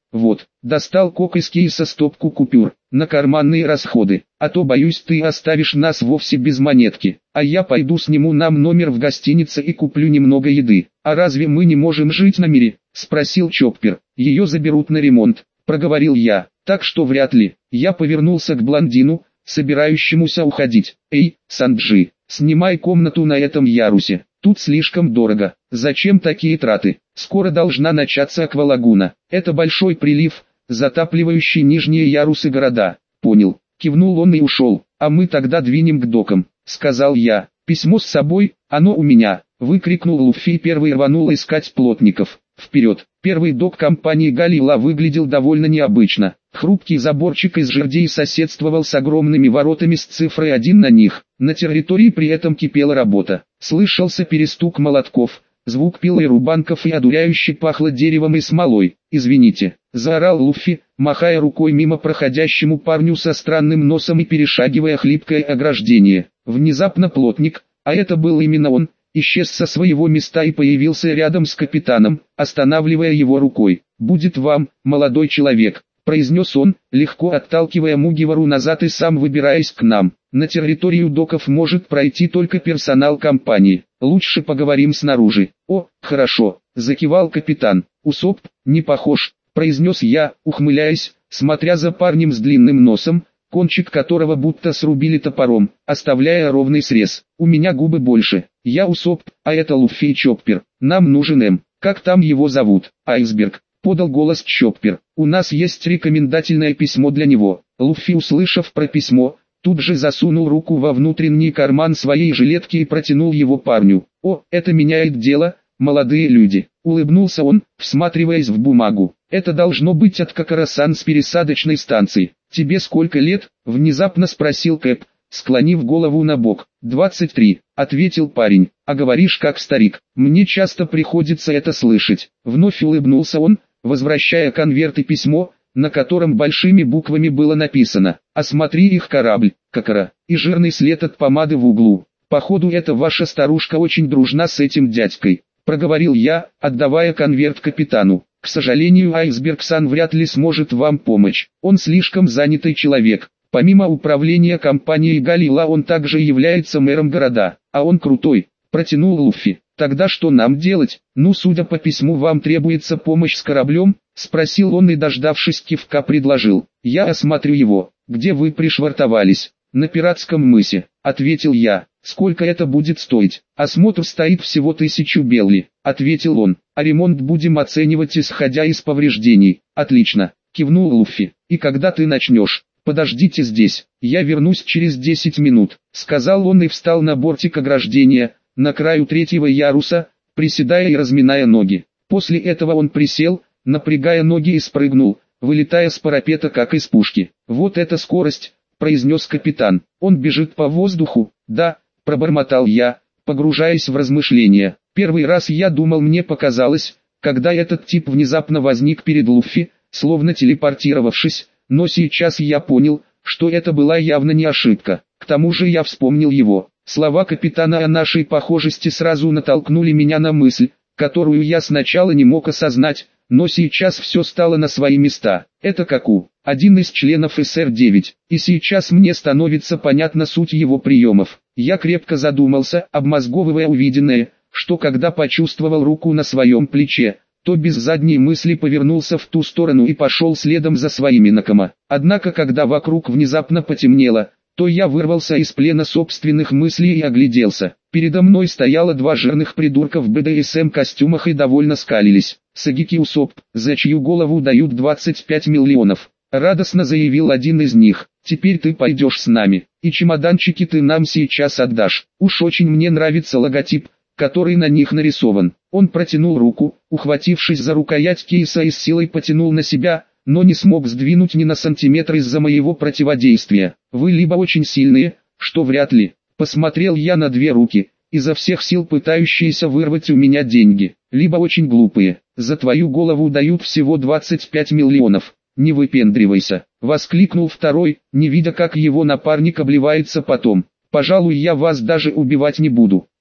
Вот, достал Кок из кейса стопку купюр, на карманные расходы, а то боюсь ты оставишь нас вовсе без монетки, а я пойду сниму нам номер в гостинице и куплю немного еды. А разве мы не можем жить на мире? Спросил Чоппер. Ее заберут на ремонт, проговорил я, так что вряд ли. Я повернулся к блондину, собирающемуся уходить. Эй, Санджи, снимай комнату на этом ярусе. Тут слишком дорого. Зачем такие траты? Скоро должна начаться аквалагуна. Это большой прилив, затапливающий нижние ярусы города. Понял. Кивнул он и ушел. А мы тогда двинем к докам, сказал я. Письмо с собой, оно у меня. Выкрикнул Луффи и первый рванул искать плотников. Вперед! Первый док компании Галила выглядел довольно необычно. Хрупкий заборчик из жердей соседствовал с огромными воротами с цифрой один на них. На территории при этом кипела работа. Слышался перестук молотков, звук пил и рубанков и одуряюще пахло деревом и смолой. «Извините», — заорал Луффи, махая рукой мимо проходящему парню со странным носом и перешагивая хлипкое ограждение. Внезапно плотник, а это был именно он, исчез со своего места и появился рядом с капитаном, останавливая его рукой. «Будет вам, молодой человек», — произнес он, легко отталкивая Мугивару назад и сам выбираясь к нам. «На территорию доков может пройти только персонал компании. Лучше поговорим снаружи». «О, хорошо», — закивал капитан. «Усоп, не похож», — произнес я, ухмыляясь, смотря за парнем с длинным носом, кончик которого будто срубили топором, оставляя ровный срез. «У меня губы больше. Я Усоп, а это Луффи и Чоппер. Нам нужен М. Как там его зовут?» «Айсберг», — подал голос Чоппер. «У нас есть рекомендательное письмо для него». Луффи, услышав про письмо, тут же засунул руку во внутренний карман своей жилетки и протянул его парню. «О, это меняет дело, молодые люди», — улыбнулся он, всматриваясь в бумагу. «Это должно быть от Кокорасан с пересадочной станции». «Тебе сколько лет?» — внезапно спросил Кэп, склонив голову на бок. «двадцать три», — ответил парень. «А говоришь как старик, мне часто приходится это слышать». Вновь улыбнулся он, возвращая конверт и письмо, на котором большими буквами было написано: «Осмотри их корабль, Кокора», и жирный след от помады в углу. «Походу эта ваша старушка очень дружна с этим дядькой», — проговорил я, отдавая конверт капитану. «К сожалению, Айсберг-сан вряд ли сможет вам помочь. Он слишком занятый человек. Помимо управления компанией Галила он также является мэром города, а он крутой», — протянул Луффи. «Тогда что нам делать?» «Ну, судя по письму, вам требуется помощь с кораблем?» — спросил он и, дождавшись кивка, предложил. «Я осмотрю его». «Где вы пришвартовались?» «На пиратском мысе», — ответил я. «Сколько это будет стоить?» «Осмотр стоит всего тысячу белли», — ответил он. «А ремонт будем оценивать исходя из повреждений». «Отлично», — кивнул Луффи. «И когда ты начнешь?» «Подождите здесь, я вернусь через десять минут», — сказал он и встал на бортик ограждения, на краю третьего яруса, приседая и разминая ноги. После этого он присел, напрягая ноги и спрыгнул, вылетая с парапета как из пушки. «Вот эта скорость», — произнес капитан. «Он бежит по воздуху?» «Да», — пробормотал я, погружаясь в размышления. Первый раз я думал, мне показалось, когда этот тип внезапно возник перед Луффи, словно телепортировавшись, но сейчас я понял, что это была явно не ошибка. К тому же я вспомнил его. Слова капитана о нашей похожести сразу натолкнули меня на мысль, которую я сначала не мог осознать, но сейчас все стало на свои места. Это Коку, один из членов эс эр девять, и сейчас мне становится понятна суть его приемов. Я крепко задумался, обмозговывая увиденное, что когда почувствовал руку на своем плече, то без задней мысли повернулся в ту сторону и пошел следом за своими Накама. Однако когда вокруг внезапно потемнело, то я вырвался из плена собственных мыслей и огляделся. Передо мной стояло два жирных придурка в бэ дэ эс эм костюмах и довольно скалились. «Сагики Усоп, за чью голову дают двадцать пять миллионов», — радостно заявил один из них. «Теперь ты пойдешь с нами, и чемоданчики ты нам сейчас отдашь. Уж очень мне нравится логотип, который на них нарисован». Он протянул руку, ухватившись за рукоять кейса и с силой потянул на себя, но не смог сдвинуть ни на сантиметр из-за моего противодействия. «Вы либо очень сильные, что вряд ли», — посмотрел я на две руки, изо всех сил пытающиеся вырвать у меня деньги, «либо очень глупые, за твою голову дают всего двадцать пять миллионов, не выпендривайся», — воскликнул второй, не видя как его напарник обливается потом. «Пожалуй, я вас даже убивать не буду»,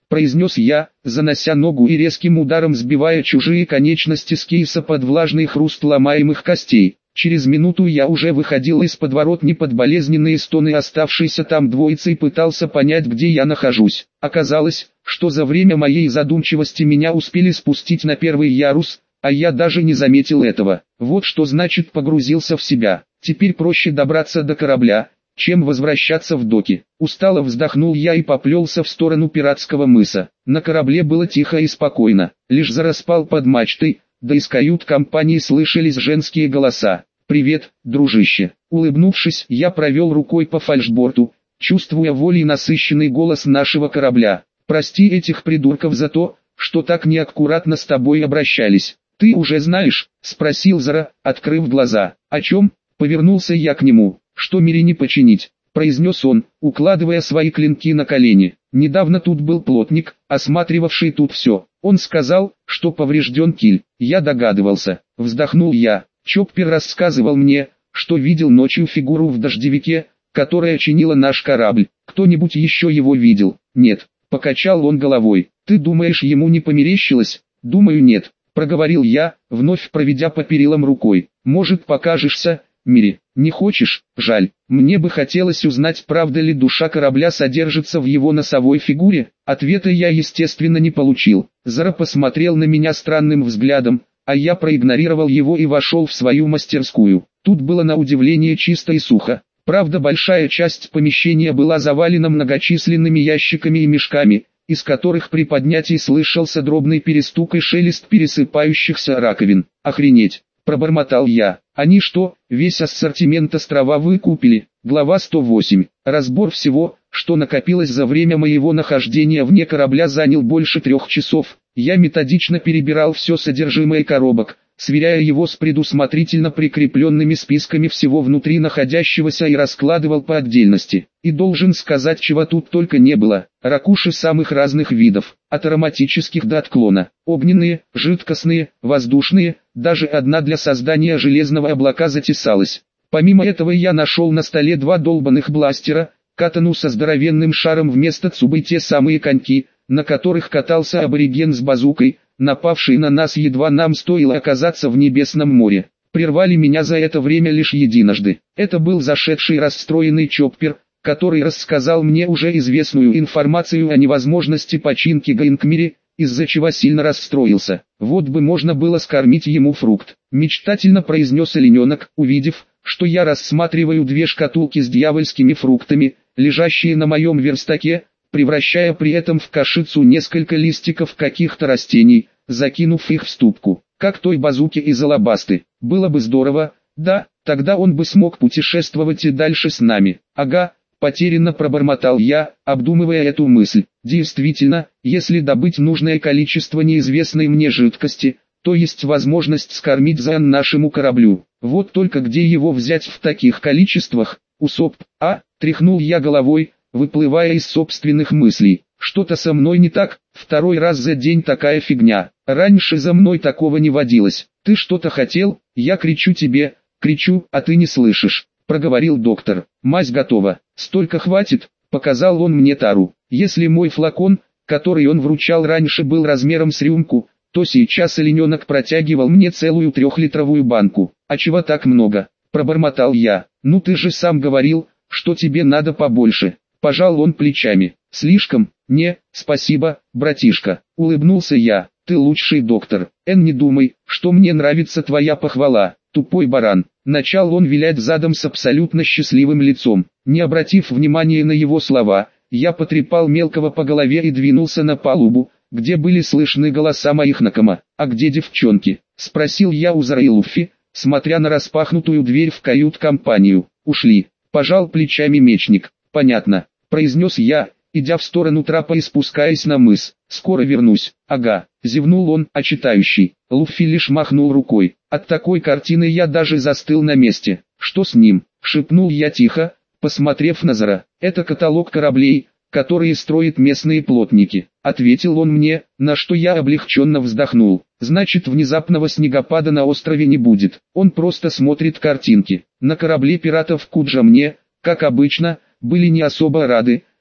произнес я, занося ногу и резким ударом сбивая чужие конечности с кейса под влажный хруст ломаемых костей. Через минуту я уже выходил из подворотни под болезненные стоны оставшейся там двоицы и пытался понять, где я нахожусь. Оказалось, что за время моей задумчивости меня успели спустить на первый ярус, а я даже не заметил этого. Вот что значит погрузился в себя. Теперь проще добраться до корабля, чем возвращаться в доки. Устало вздохнул я и поплелся в сторону пиратского мыса. На корабле было тихо и спокойно, лишь зараспал под мачтой, да из кают-компании слышались женские голоса. «Привет, дружище!» Улыбнувшись, я провел рукой по фальшборту, чувствуя волей насыщенный голос нашего корабля. «Прости этих придурков за то, что так неаккуратно с тобой обращались. Ты уже знаешь?» — спросил Зара, открыв глаза. «О чем?» — повернулся я к нему. «Что мире не починить?» — произнес он, укладывая свои клинки на колени. «Недавно тут был плотник, осматривавший тут все. Он сказал, что поврежден киль. Я догадывался». Вздохнул я. Чоппер рассказывал мне, что видел ночью фигуру в дождевике, которая чинила наш корабль. Кто-нибудь еще его видел? Нет. Покачал он головой. Ты думаешь, ему не померещилось? Думаю, нет. Проговорил я, вновь проведя по перилам рукой. Может, покажешься, Мири? Не хочешь? Жаль. Мне бы хотелось узнать, правда ли душа корабля содержится в его носовой фигуре. Ответа я, естественно, не получил. Зара посмотрел на меня странным взглядом, а я проигнорировал его и вошел в свою мастерскую. Тут было на удивление чисто и сухо. Правда, большая часть помещения была завалена многочисленными ящиками и мешками, из которых при поднятии слышался дробный перестук и шелест пересыпающихся раковин. «Охренеть!» – пробормотал я. «Они что, весь ассортимент острова выкупили?» Глава сто восемь. Разбор всего, что накопилось за время моего нахождения вне корабля, занял больше трех часов. Я методично перебирал все содержимое коробок, сверяя его с предусмотрительно прикрепленными списками всего внутри находящегося и раскладывал по отдельности. И должен сказать, чего тут только не было. Ракуши самых разных видов, от ароматических до отклона. Огненные, жидкостные, воздушные, даже одна для создания железного облака затесалась. Помимо этого я нашел на столе два долбаных бластера, катану со здоровенным шаром вместо цубы, те самые коньки, на которых катался абориген с базукой, напавший на нас едва нам стоило оказаться в небесном море. Прервали меня за это время лишь единожды. Это был зашедший расстроенный Чоппер, который рассказал мне уже известную информацию о невозможности починки Гаинкмири, из-за чего сильно расстроился. Вот бы можно было скормить ему фрукт. Мечтательно произнес олененок, увидев, что я рассматриваю две шкатулки с дьявольскими фруктами, лежащие на моем верстаке, превращая при этом в кашицу несколько листиков каких-то растений, закинув их в ступку, как той базуки из алабасты. Было бы здорово, да, тогда он бы смог путешествовать и дальше с нами. Ага, потерянно пробормотал я, обдумывая эту мысль. Действительно, если добыть нужное количество неизвестной мне жидкости, то есть возможность скормить зан нашему кораблю. Вот только где его взять в таких количествах? Усоп, а, тряхнул я головой, выплывая из собственных мыслей. Что-то со мной не так, второй раз за день такая фигня. Раньше за мной такого не водилось. Ты что-то хотел? Я кричу тебе, кричу, а ты не слышишь. Проговорил доктор. Мазь готова. Столько хватит, показал он мне тару. Если мой флакон, который он вручал раньше, был размером с рюмку, то сейчас олененок протягивал мне целую трехлитровую банку. А чего так много? Пробормотал я. Ну ты же сам говорил, что тебе надо побольше. Пожал он плечами. Слишком? Не, спасибо, братишка. Улыбнулся я. Ты лучший доктор. Эн, не думай, что мне нравится твоя похвала. Тупой баран. Начал он вилять задом с абсолютно счастливым лицом. Не обратив внимания на его слова, я потрепал мелкого по голове и двинулся на палубу, где были слышны голоса моих накома. «А где девчонки?» — спросил я у Зара и Луффи, смотря на распахнутую дверь в кают-компанию. «Ушли», — пожал плечами мечник. «Понятно», — произнес я, идя в сторону трапа и спускаясь на мыс. «Скоро вернусь». «Ага», — зевнул он, а читающий. Луффи лишь махнул рукой. От такой картины я даже застыл на месте. «Что с ним?» — шепнул я тихо, посмотрев на Зара. «Это каталог кораблей, которые строят местные плотники», — ответил он мне, на что я облегченно вздохнул. «Значит, внезапного снегопада на острове не будет. Он просто смотрит картинки». На корабле пиратов Куджа мне, как обычно, были не особо рады,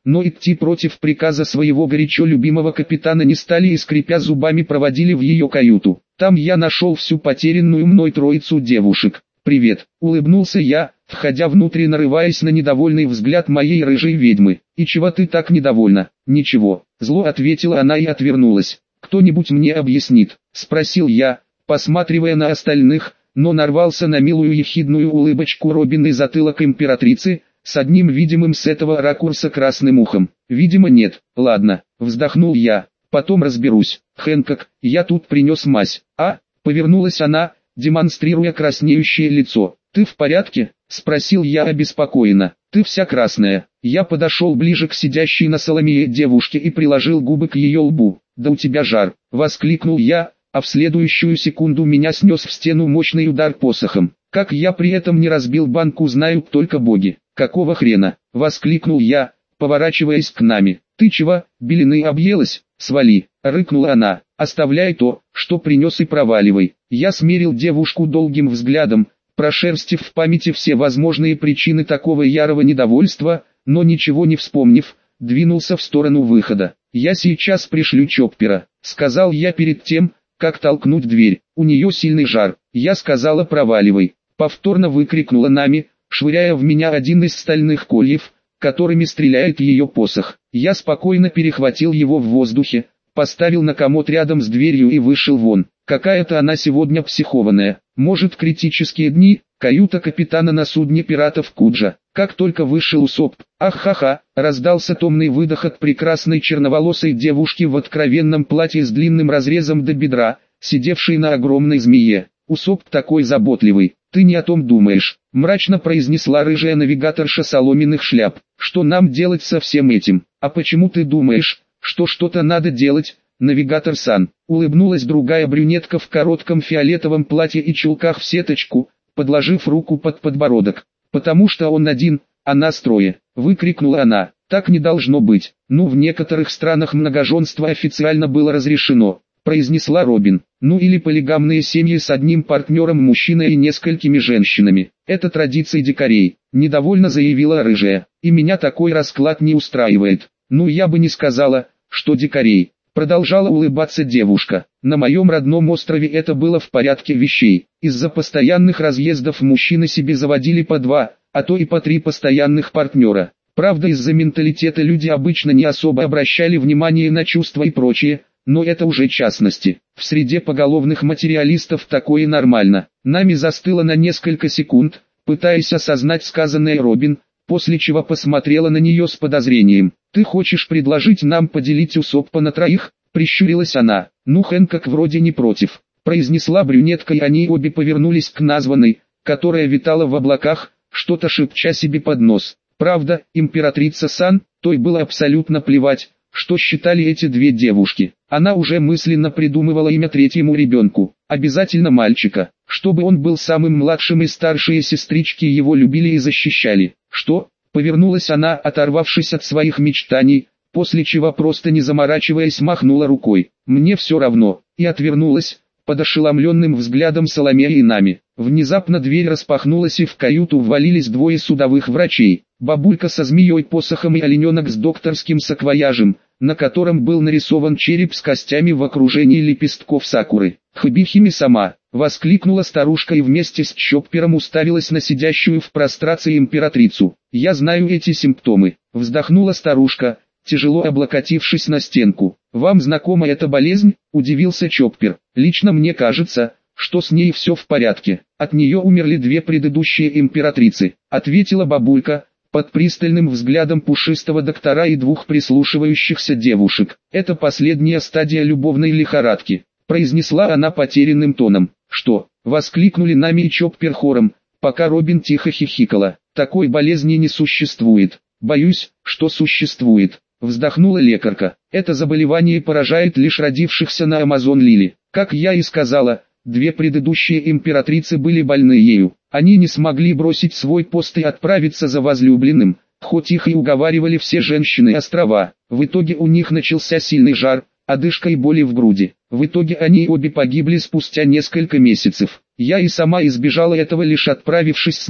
но идти против приказа своего горячо любимого капитана не стали и скрипя зубами проводили в ее каюту. Там я нашел всю потерянную мной троицу девушек. «Привет», — улыбнулся я, входя внутрь и нарываясь на недовольный взгляд моей рыжей ведьмы. «И чего ты так недовольна?» «Ничего», — зло ответила она и отвернулась. «Кто-нибудь мне объяснит?» — спросил я, посматривая на остальных, но нарвался на милую ехидную улыбочку Робин и затылок императрицы, с одним видимым с этого ракурса красным ухом. «Видимо нет, ладно», — вздохнул я, — «потом разберусь. Хэнкок, я тут принес мазь». «А?» — повернулась она, демонстрируя краснеющее лицо. «Ты в порядке?» — спросил я обеспокоенно. «Ты вся красная». Я подошел ближе к сидящей на соломее девушке и приложил губы к ее лбу. «Да у тебя жар!» — воскликнул я, а в следующую секунду меня снес в стену мощный удар посохом. Как я при этом не разбил банку, знают только боги. «Какого хрена?» — воскликнул я, поворачиваясь к нами. «Ты чего, белины объелась? Свали!» — рыкнула она. «Оставляй то, что принес, и проваливай». Я смерил девушку долгим взглядом, прошерстив в памяти все возможные причины такого ярого недовольства, но ничего не вспомнив, двинулся в сторону выхода. «Я сейчас пришлю Чоппера», — сказал я перед тем, как толкнуть дверь. «У нее сильный жар». Я сказала «проваливай». Повторно выкрикнула Нами, швыряя в меня один из стальных кольев, которыми стреляет ее посох. Я спокойно перехватил его в воздухе, поставил на комод рядом с дверью и вышел вон. Какая-то она сегодня психованная. Может, критические дни? Каюта капитана на судне пиратов Куджа. Как только вышел Усоп, ах-ха-ха, раздался томный выдох от прекрасной черноволосой девушки в откровенном платье с длинным разрезом до бедра, сидевшей на огромной змее. «Усоп такой заботливый, ты не о том думаешь», — мрачно произнесла рыжая навигаторша соломенных шляп. «Что нам делать со всем этим? А почему ты думаешь, что что-то надо делать, навигатор-сан?» — улыбнулась другая брюнетка в коротком фиолетовом платье и чулках в сеточку, подложив руку под подбородок. «Потому что он один, а нас трое», — выкрикнула она. «Так не должно быть. Ну, в некоторых странах многоженство официально было разрешено», — произнесла Робин. «Ну или полигамные семьи с одним партнером мужчиной и несколькими женщинами. Это традиции дикарей», — недовольно заявила рыжая. «И меня такой расклад не устраивает». «Ну я бы не сказала, что дикарей», — продолжала улыбаться девушка. «На моем родном острове это было в порядке вещей. Из-за постоянных разъездов мужчины себе заводили по два, а то и по три постоянных партнера. Правда, из-за менталитета люди обычно не особо обращали внимание на чувства и прочее, но это уже частности. В среде поголовных материалистов такое нормально». Нами застыла на несколько секунд, пытаясь осознать сказанное Робин, после чего посмотрела на нее с подозрением. «Ты хочешь предложить нам поделить Усоппа на троих?» — прищурилась она. «Ну, Хэнкок вроде не против», — произнесла брюнетка, и они обе повернулись к названной, которая витала в облаках, что-то шепча себе под нос. Правда, императрица Сан, той было абсолютно плевать, что считали эти две девушки. Она уже мысленно придумывала имя третьему ребенку, обязательно мальчика, чтобы он был самым младшим и старшие сестрички его любили и защищали. «Что?» — повернулась она, оторвавшись от своих мечтаний, после чего просто не заморачиваясь махнула рукой. «Мне все равно», и отвернулась, под ошеломленным взглядом Соломея и Нами. Внезапно дверь распахнулась и в каюту ввалились двое судовых врачей. Бабулька со змеей посохом и олененок с докторским саквояжем, на котором был нарисован череп с костями в окружении лепестков сакуры. «Хбихими сама!» — воскликнула старушка и вместе с Чоппером уставилась на сидящую в прострации императрицу. «Я знаю эти симптомы», — вздохнула старушка, тяжело облокотившись на стенку. «Вам знакома эта болезнь?» — удивился Чоппер. «Лично мне кажется, что с ней все в порядке. От нее умерли две предыдущие императрицы», — ответила бабулька, под пристальным взглядом пушистого доктора и двух прислушивающихся девушек. «Это последняя стадия любовной лихорадки», — произнесла она потерянным тоном. «Что?» — воскликнули Нами и Чоппер хором, пока Робин тихо хихикала. «Такой болезни не существует». «Боюсь, что существует», — вздохнула лекарка. «Это заболевание поражает лишь родившихся на Амазон-Лили. Как я и сказала, две предыдущие императрицы были больны ею. Они не смогли бросить свой пост и отправиться за возлюбленным, хоть их и уговаривали все женщины острова. В итоге у них начался сильный жар, одышка и боли в груди. В итоге они обе погибли спустя несколько месяцев. Я и сама избежала этого, лишь отправившись с ним,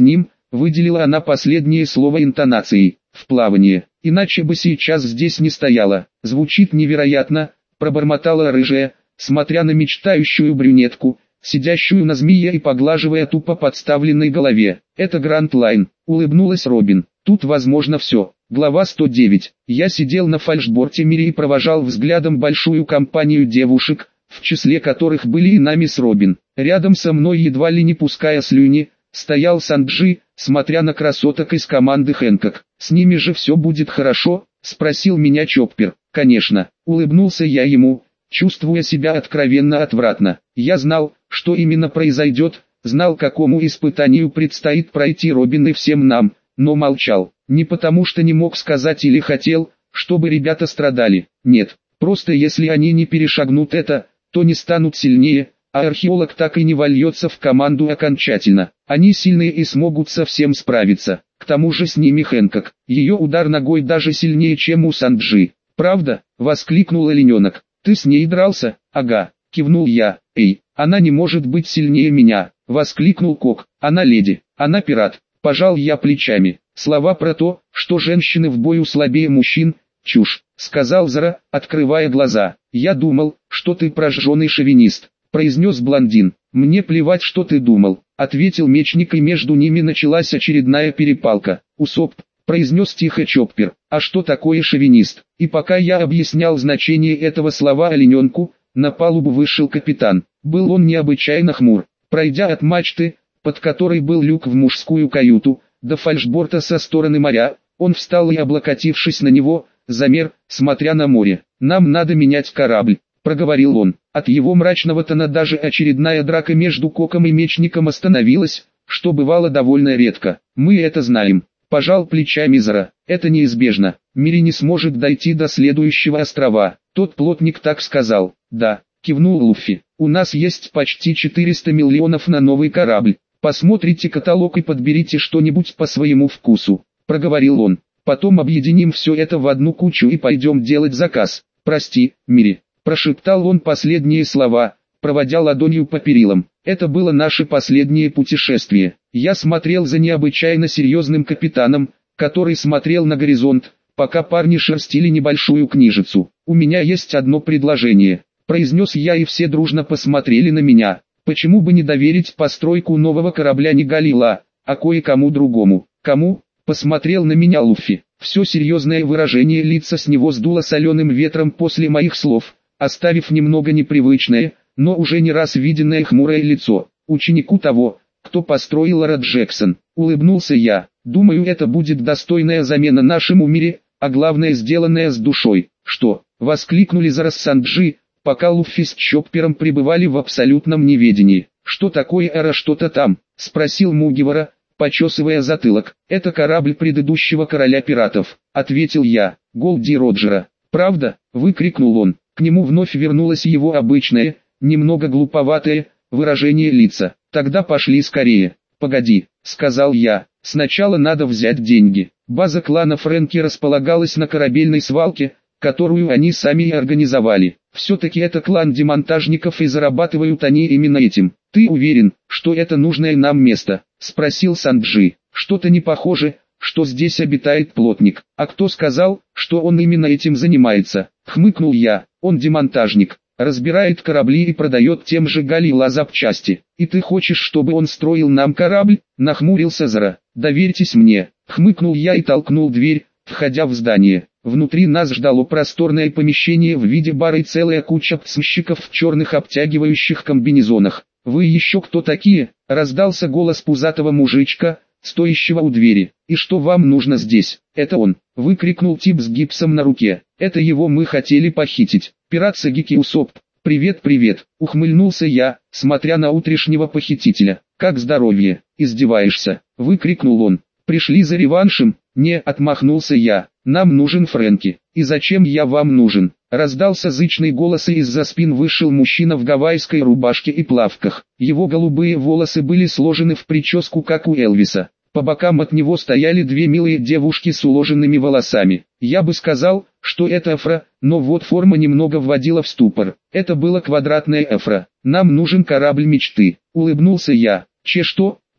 выделила она последнее слово интонацией, в плавание, иначе бы сейчас здесь не стояла. Звучит невероятно, пробормотала рыжая, смотря на мечтающую брюнетку, сидящую на змее и поглаживая тупо подставленной голове. Это Гранд Лайн, улыбнулась Робин. Тут возможно все. Глава сто девять. Я сидел на фальшборте Мири и провожал взглядом большую компанию девушек, в числе которых были и нами с Робин. Рядом со мной, едва ли не пуская слюни, стоял Санджи, смотря на красоток из команды Хэнкок. «С ними же все будет хорошо?» — спросил меня Чоппер. «Конечно», — улыбнулся я ему, чувствуя себя откровенно отвратно. Я знал, что именно произойдет, знал, какому испытанию предстоит пройти Робин и всем нам, но молчал. Не потому что не мог сказать или хотел, чтобы ребята страдали. Нет, просто если они не перешагнут это, то не станут сильнее, а археолог так и не вольется в команду окончательно. Они сильные и смогут со всем справиться. К тому же с ними Хэнкок. Ее удар ногой даже сильнее, чем у Санджи. «Правда?» — воскликнул олененок. «Ты с ней дрался?» «Ага», — кивнул я. «Эй, она не может быть сильнее меня!» — воскликнул Кок. «Она леди, она пират!» — пожал я плечами. «Слова про то, что женщины в бою слабее мужчин, чушь», — сказал Зара, открывая глаза. «Я думал, что ты прожженный шовинист», — произнес блондин. «Мне плевать, что ты думал», — ответил мечник, и между ними началась очередная перепалка. «Усоп», — произнес тихо Чоппер. «А что такое шовинист?» И пока я объяснял значение этого слова олененку, на палубу вышел капитан. Был он необычайно хмур. Пройдя от мачты, под которой был люк в мужскую каюту, до фальшборта со стороны моря, он встал и, облокотившись на него, замер, смотря на море. «Нам надо менять корабль», — проговорил он. От его мрачного тона даже очередная драка между Коком и мечником остановилась, что бывало довольно редко. «Мы это знаем», — пожал плечами Зара. «Это неизбежно. Мири не сможет дойти до следующего острова». Тот плотник так сказал. «Да», — кивнул Луффи. «У нас есть почти четыреста миллионов на новый корабль. Посмотрите каталог и подберите что-нибудь по своему вкусу», — проговорил он. «Потом объединим все это в одну кучу и пойдем делать заказ». «Прости, Мири», — прошептал он последние слова, проводя ладонью по перилам. «Это было наше последнее путешествие». Я смотрел за необычайно серьезным капитаном, который смотрел на горизонт, пока парни шерстили небольшую книжицу. «У меня есть одно предложение», — произнес я, и все дружно посмотрели на меня. «Почему бы не доверить постройку нового корабля не Галила, а кое-кому другому?» «Кому?» — посмотрел на меня Луффи. Все серьезное выражение лица с него сдуло соленым ветром после моих слов, оставив немного непривычное, но уже не раз виденное хмурое лицо. «Ученику того, кто построил Лара Джексон», — улыбнулся я. «Думаю, это будет достойная замена нашему Мире, а главное, сделанная с душой». «Что?» — воскликнули Зара с Санджи, пока Луффи с Чоппером пребывали в абсолютном неведении. «Что такое Эра что-то там?» — спросил Мугивара, почесывая затылок. «Это корабль предыдущего короля пиратов», — ответил я. «Голди Роджера». «Правда?» — выкрикнул он. К нему вновь вернулось его обычное, немного глуповатое, выражение лица. «Тогда пошли скорее». «Погоди», — сказал я. «Сначала надо взять деньги». База клана Фрэнки располагалась на корабельной свалке, которую они сами и организовали. Все-таки это клан демонтажников, и зарабатывают они именно этим. «Ты уверен, что это нужное нам место?» — спросил Санджи. «Что-то не похоже, что здесь обитает плотник». «А кто сказал, что он именно этим занимается?» — хмыкнул я. «Он демонтажник, разбирает корабли и продает тем же Галила запчасти. И ты хочешь, чтобы он строил нам корабль?» — нахмурился Зара. «Доверьтесь мне», — хмыкнул я и толкнул дверь, входя в здание. Внутри нас ждало просторное помещение в виде бара и целая куча псмщиков в черных обтягивающих комбинезонах. «Вы еще кто такие?» — раздался голос пузатого мужичка, стоящего у двери. «И что вам нужно здесь?» «Это он!» — выкрикнул тип с гипсом на руке. «Это его мы хотели похитить. Пират Сагики Усоп». «Привет, привет!» — ухмыльнулся я, смотря на утрешнего похитителя. «Как здоровье?» «Издеваешься?» — выкрикнул он. «Пришли за реваншем?» «Не», — отмахнулся я. «Нам нужен Фрэнки». «И зачем я вам нужен?» Раздался зычный голос, и из-за спин вышел мужчина в гавайской рубашке и плавках. Его голубые волосы были сложены в прическу, как у Элвиса. По бокам от него стояли две милые девушки с уложенными волосами. Я бы сказал, что это афро, но вот форма немного вводила в ступор. Это было квадратное афро. «Нам нужен корабль мечты», — улыбнулся я. «Че что?» —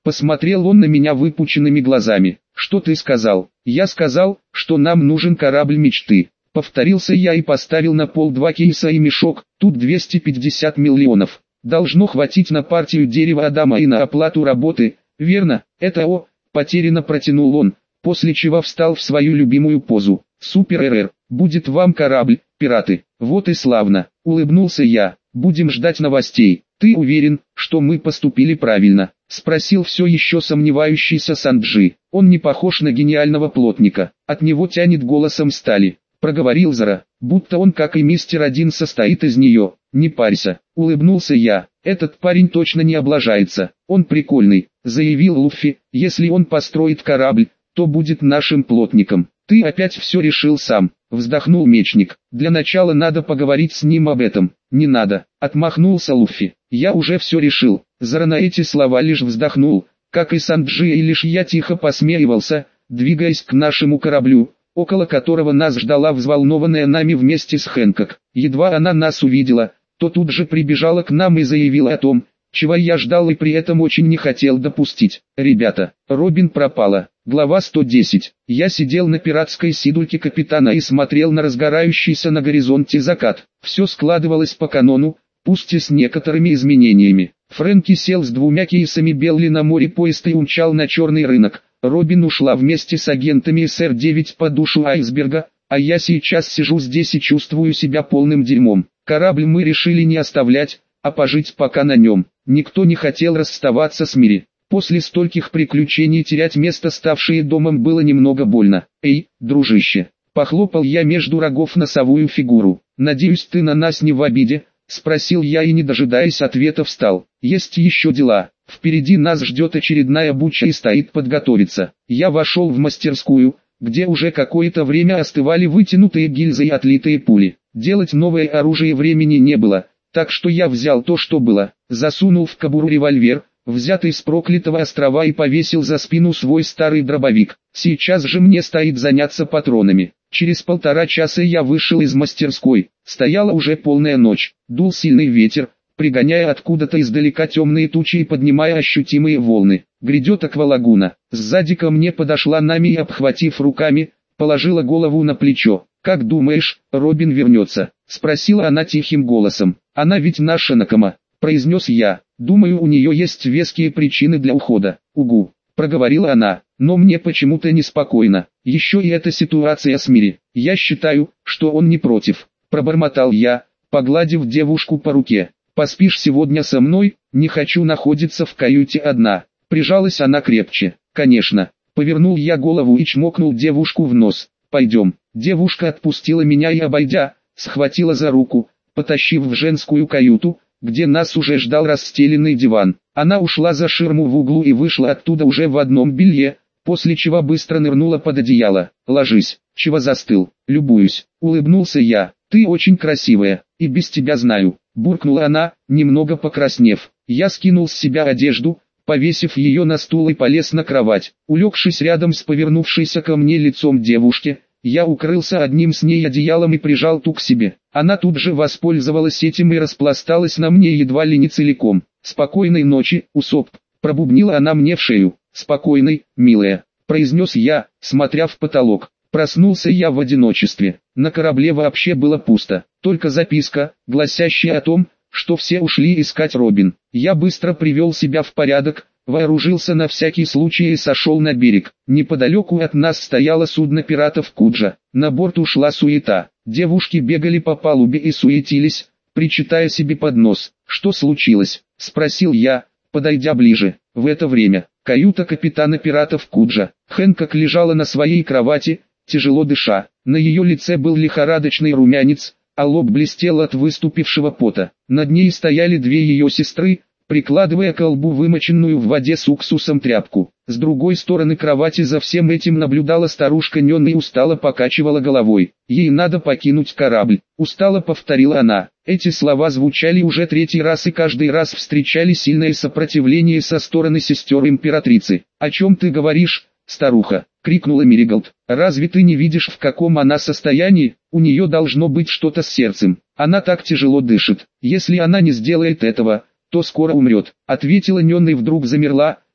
Посмотрел он на меня выпученными глазами. Что ты сказал? Я сказал, что нам нужен корабль мечты. Повторился я и поставил на пол два кейса и мешок, тут двести пятьдесят миллионов. Должно хватить на партию дерева Адама и на оплату работы, верно? Это о, потерянно протянул он, после чего встал в свою любимую позу. Супер-эр-эр, будет вам корабль, пираты. Вот и славно, улыбнулся я. Будем ждать новостей. Ты уверен, что мы поступили правильно? Спросил все еще сомневающийся Санджи. Он не похож на гениального плотника, от него тянет голосом стали. Проговорил Зара, будто он, как и мистер Один, состоит из нее. Не парься, улыбнулся я. Этот парень точно не облажается, он прикольный, заявил Луффи. Если он построит корабль, то будет нашим плотником. Ты опять все решил сам, вздохнул мечник. Для начала надо поговорить с ним об этом. Не надо, отмахнулся Луффи. Я уже все решил. Зара на эти слова лишь вздохнул, как и Санджи, и лишь я тихо посмеивался, двигаясь к нашему кораблю, около которого нас ждала взволнованная нами вместе с Хэнкок. Едва она нас увидела, то тут же прибежала к нам и заявила о том, чего я ждал и при этом очень не хотел допустить. Ребята, Робин пропала. Глава сто десять. Я сидел на пиратской сидульке капитана и смотрел на разгорающийся на горизонте закат. Все складывалось по канону, пусть и с некоторыми изменениями. Фрэнки сел с двумя кейсами Белли на море поезд и умчал на черный рынок. Робин ушла вместе с агентами эс эр девять по душу айсберга, а я сейчас сижу здесь и чувствую себя полным дерьмом. Корабль мы решили не оставлять, а пожить пока на нем. Никто не хотел расставаться с Мири. После стольких приключений терять место, ставшее домом, было немного больно. Эй, дружище, похлопал я между рогов носовую фигуру. Надеюсь, ты на нас не в обиде? Спросил я и, не дожидаясь ответа, встал. Есть еще дела. Впереди нас ждет очередная буча и стоит подготовиться. Я вошел в мастерскую, где уже какое-то время остывали вытянутые гильзы и отлитые пули. Делать новое оружие времени не было, так что я взял то, что было, засунул в кобуру револьвер, взятый с проклятого острова, и повесил за спину свой старый дробовик. Сейчас же мне стоит заняться патронами. Через полтора часа я вышел из мастерской. Стояла уже полная ночь, дул сильный ветер, пригоняя откуда-то издалека темные тучи и поднимая ощутимые волны. Грядет аквалагуна. Сзади ко мне подошла Нами и, обхватив руками, положила голову на плечо. «Как думаешь, Робин вернется?» — спросила она тихим голосом. «Она ведь наша Накама», — произнес я. «Думаю, у нее есть веские причины для ухода». «Угу», — проговорила она, — «но мне почему-то неспокойно. Еще и эта ситуация с Мири. Я считаю, что он не против», — пробормотал я, погладив девушку по руке. «Поспишь сегодня со мной? Не хочу находиться в каюте одна». Прижалась она крепче. «Конечно». Повернул я голову и чмокнул девушку в нос. «Пойдем». Девушка отпустила меня и, обойдя, схватила за руку, потащив в женскую каюту, где нас уже ждал расстеленный диван. Она ушла за ширму в углу и вышла оттуда уже в одном белье, после чего быстро нырнула под одеяло. «Ложись». «Чего застыл?» «Любуюсь», — улыбнулся я. «Ты очень красивая, и без тебя знаю», — буркнула она, немного покраснев. Я скинул с себя одежду, повесив ее на стул, и полез на кровать. Улегшись рядом с повернувшейся ко мне лицом девушки, я укрылся одним с ней одеялом и прижал ту к себе. Она тут же воспользовалась этим и распласталась на мне едва ли не целиком. «Спокойной ночи, Усоп», — пробубнила она мне в шею. «Спокойной, милая», — произнес я, смотря в потолок. Проснулся я в одиночестве. На корабле вообще было пусто, только записка, гласящая о том, что все ушли искать Робин. Я быстро привел себя в порядок, вооружился на всякий случай и сошел на берег. Неподалеку от нас стояло судно пиратов Куджа. На борт ушла суета. Девушки бегали по палубе и суетились, причитая себе под нос. «Что случилось?» — спросил я, подойдя ближе. В это время каюта капитана пиратов Куджа. Хэнкок лежала на своей кровати, тяжело дыша. На ее лице был лихорадочный румянец, а лоб блестел от выступившего пота. Над ней стояли две ее сестры, прикладывая к лбу вымоченную в воде с уксусом тряпку. С другой стороны кровати за всем этим наблюдала старушка Нёна и устало покачивала головой. «Ей надо покинуть корабль», — устало повторила она. Эти слова звучали уже третий раз и каждый раз встречали сильное сопротивление со стороны сестер императрицы. «О чем ты говоришь, старуха?» — крикнула Мериголд. «Разве ты не видишь, в каком она состоянии? У нее должно быть что-то с сердцем. Она так тяжело дышит. Если она не сделает этого, то скоро умрет», — ответила Нёна и вдруг замерла,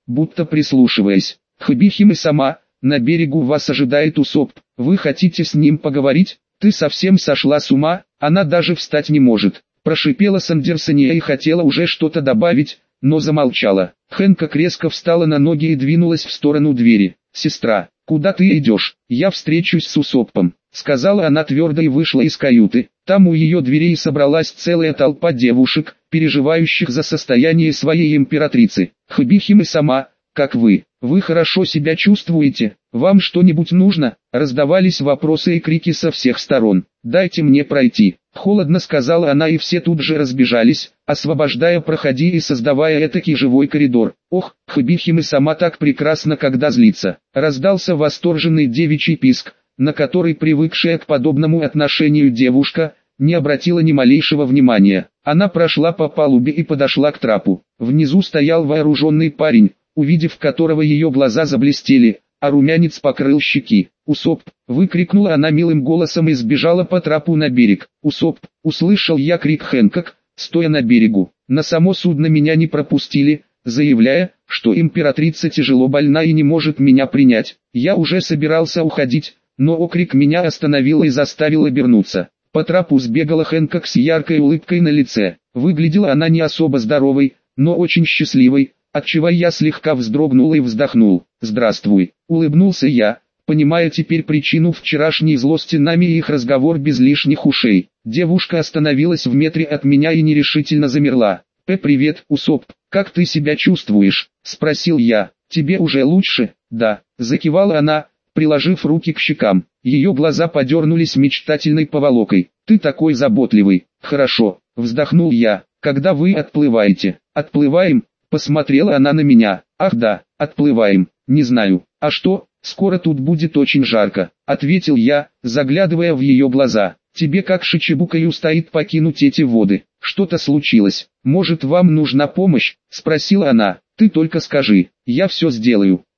будто прислушиваясь. Хбихим и сама, на берегу вас ожидает Усоп, вы хотите с ним поговорить? Ты совсем сошла с ума, она даже встать не может. Прошипела Сандерсония и хотела уже что-то добавить, но замолчала. Хэнкок резко встала на ноги и двинулась в сторону двери. «Сестра, куда ты идешь? Я встречусь с Усопом», — сказала она твердо и вышла из каюты. Там у ее дверей собралась целая толпа девушек, переживающих за состояние своей императрицы. Хбихим и сама, как вы? Вы хорошо себя чувствуете? Вам что-нибудь нужно? Раздавались вопросы и крики со всех сторон. «Дайте мне пройти», — холодно сказала она, и все тут же разбежались, освобождая проходи и создавая этакий живой коридор. «Ох, Хбихим и сама так прекрасно, когда злится», — раздался восторженный девичий писк, на который привыкшая к подобному отношению девушка не обратила ни малейшего внимания. Она прошла по палубе и подошла к трапу. Внизу стоял вооруженный парень, увидев которого ее глаза заблестели, а румянец покрыл щеки. «Усоп!» — выкрикнула она милым голосом и сбежала по трапу на берег. «Усоп!» — услышал я крик Хэнкок, стоя на берегу. На само судно меня не пропустили, заявляя, что императрица тяжело больна и не может меня принять. Я уже собирался уходить, но окрик меня остановил и заставил обернуться. По трапу сбегала Хэнкок с яркой улыбкой на лице. Выглядела она не особо здоровой, но очень счастливой, отчего я слегка вздрогнул и вздохнул. «Здравствуй», — улыбнулся я, понимая теперь причину вчерашней злости нами и их разговор без лишних ушей. Девушка остановилась в метре от меня и нерешительно замерла. «П, привет, Усоп, как ты себя чувствуешь?» — спросил я. «Тебе уже лучше?» «Да», — закивала она, приложив руки к щекам. Ее глаза подернулись мечтательной поволокой. «Ты такой заботливый». «Хорошо», — вздохнул я. «Когда вы отплываете?» «Отплываем?» — посмотрела она на меня. «Ах да, отплываем. Не знаю. А что, скоро тут будет очень жарко», — ответил я, заглядывая в ее глаза. «Тебе как Шичибукаю стоит покинуть эти воды? Что-то случилось? Может, вам нужна помощь?» — спросила она. «Ты только скажи, я все сделаю».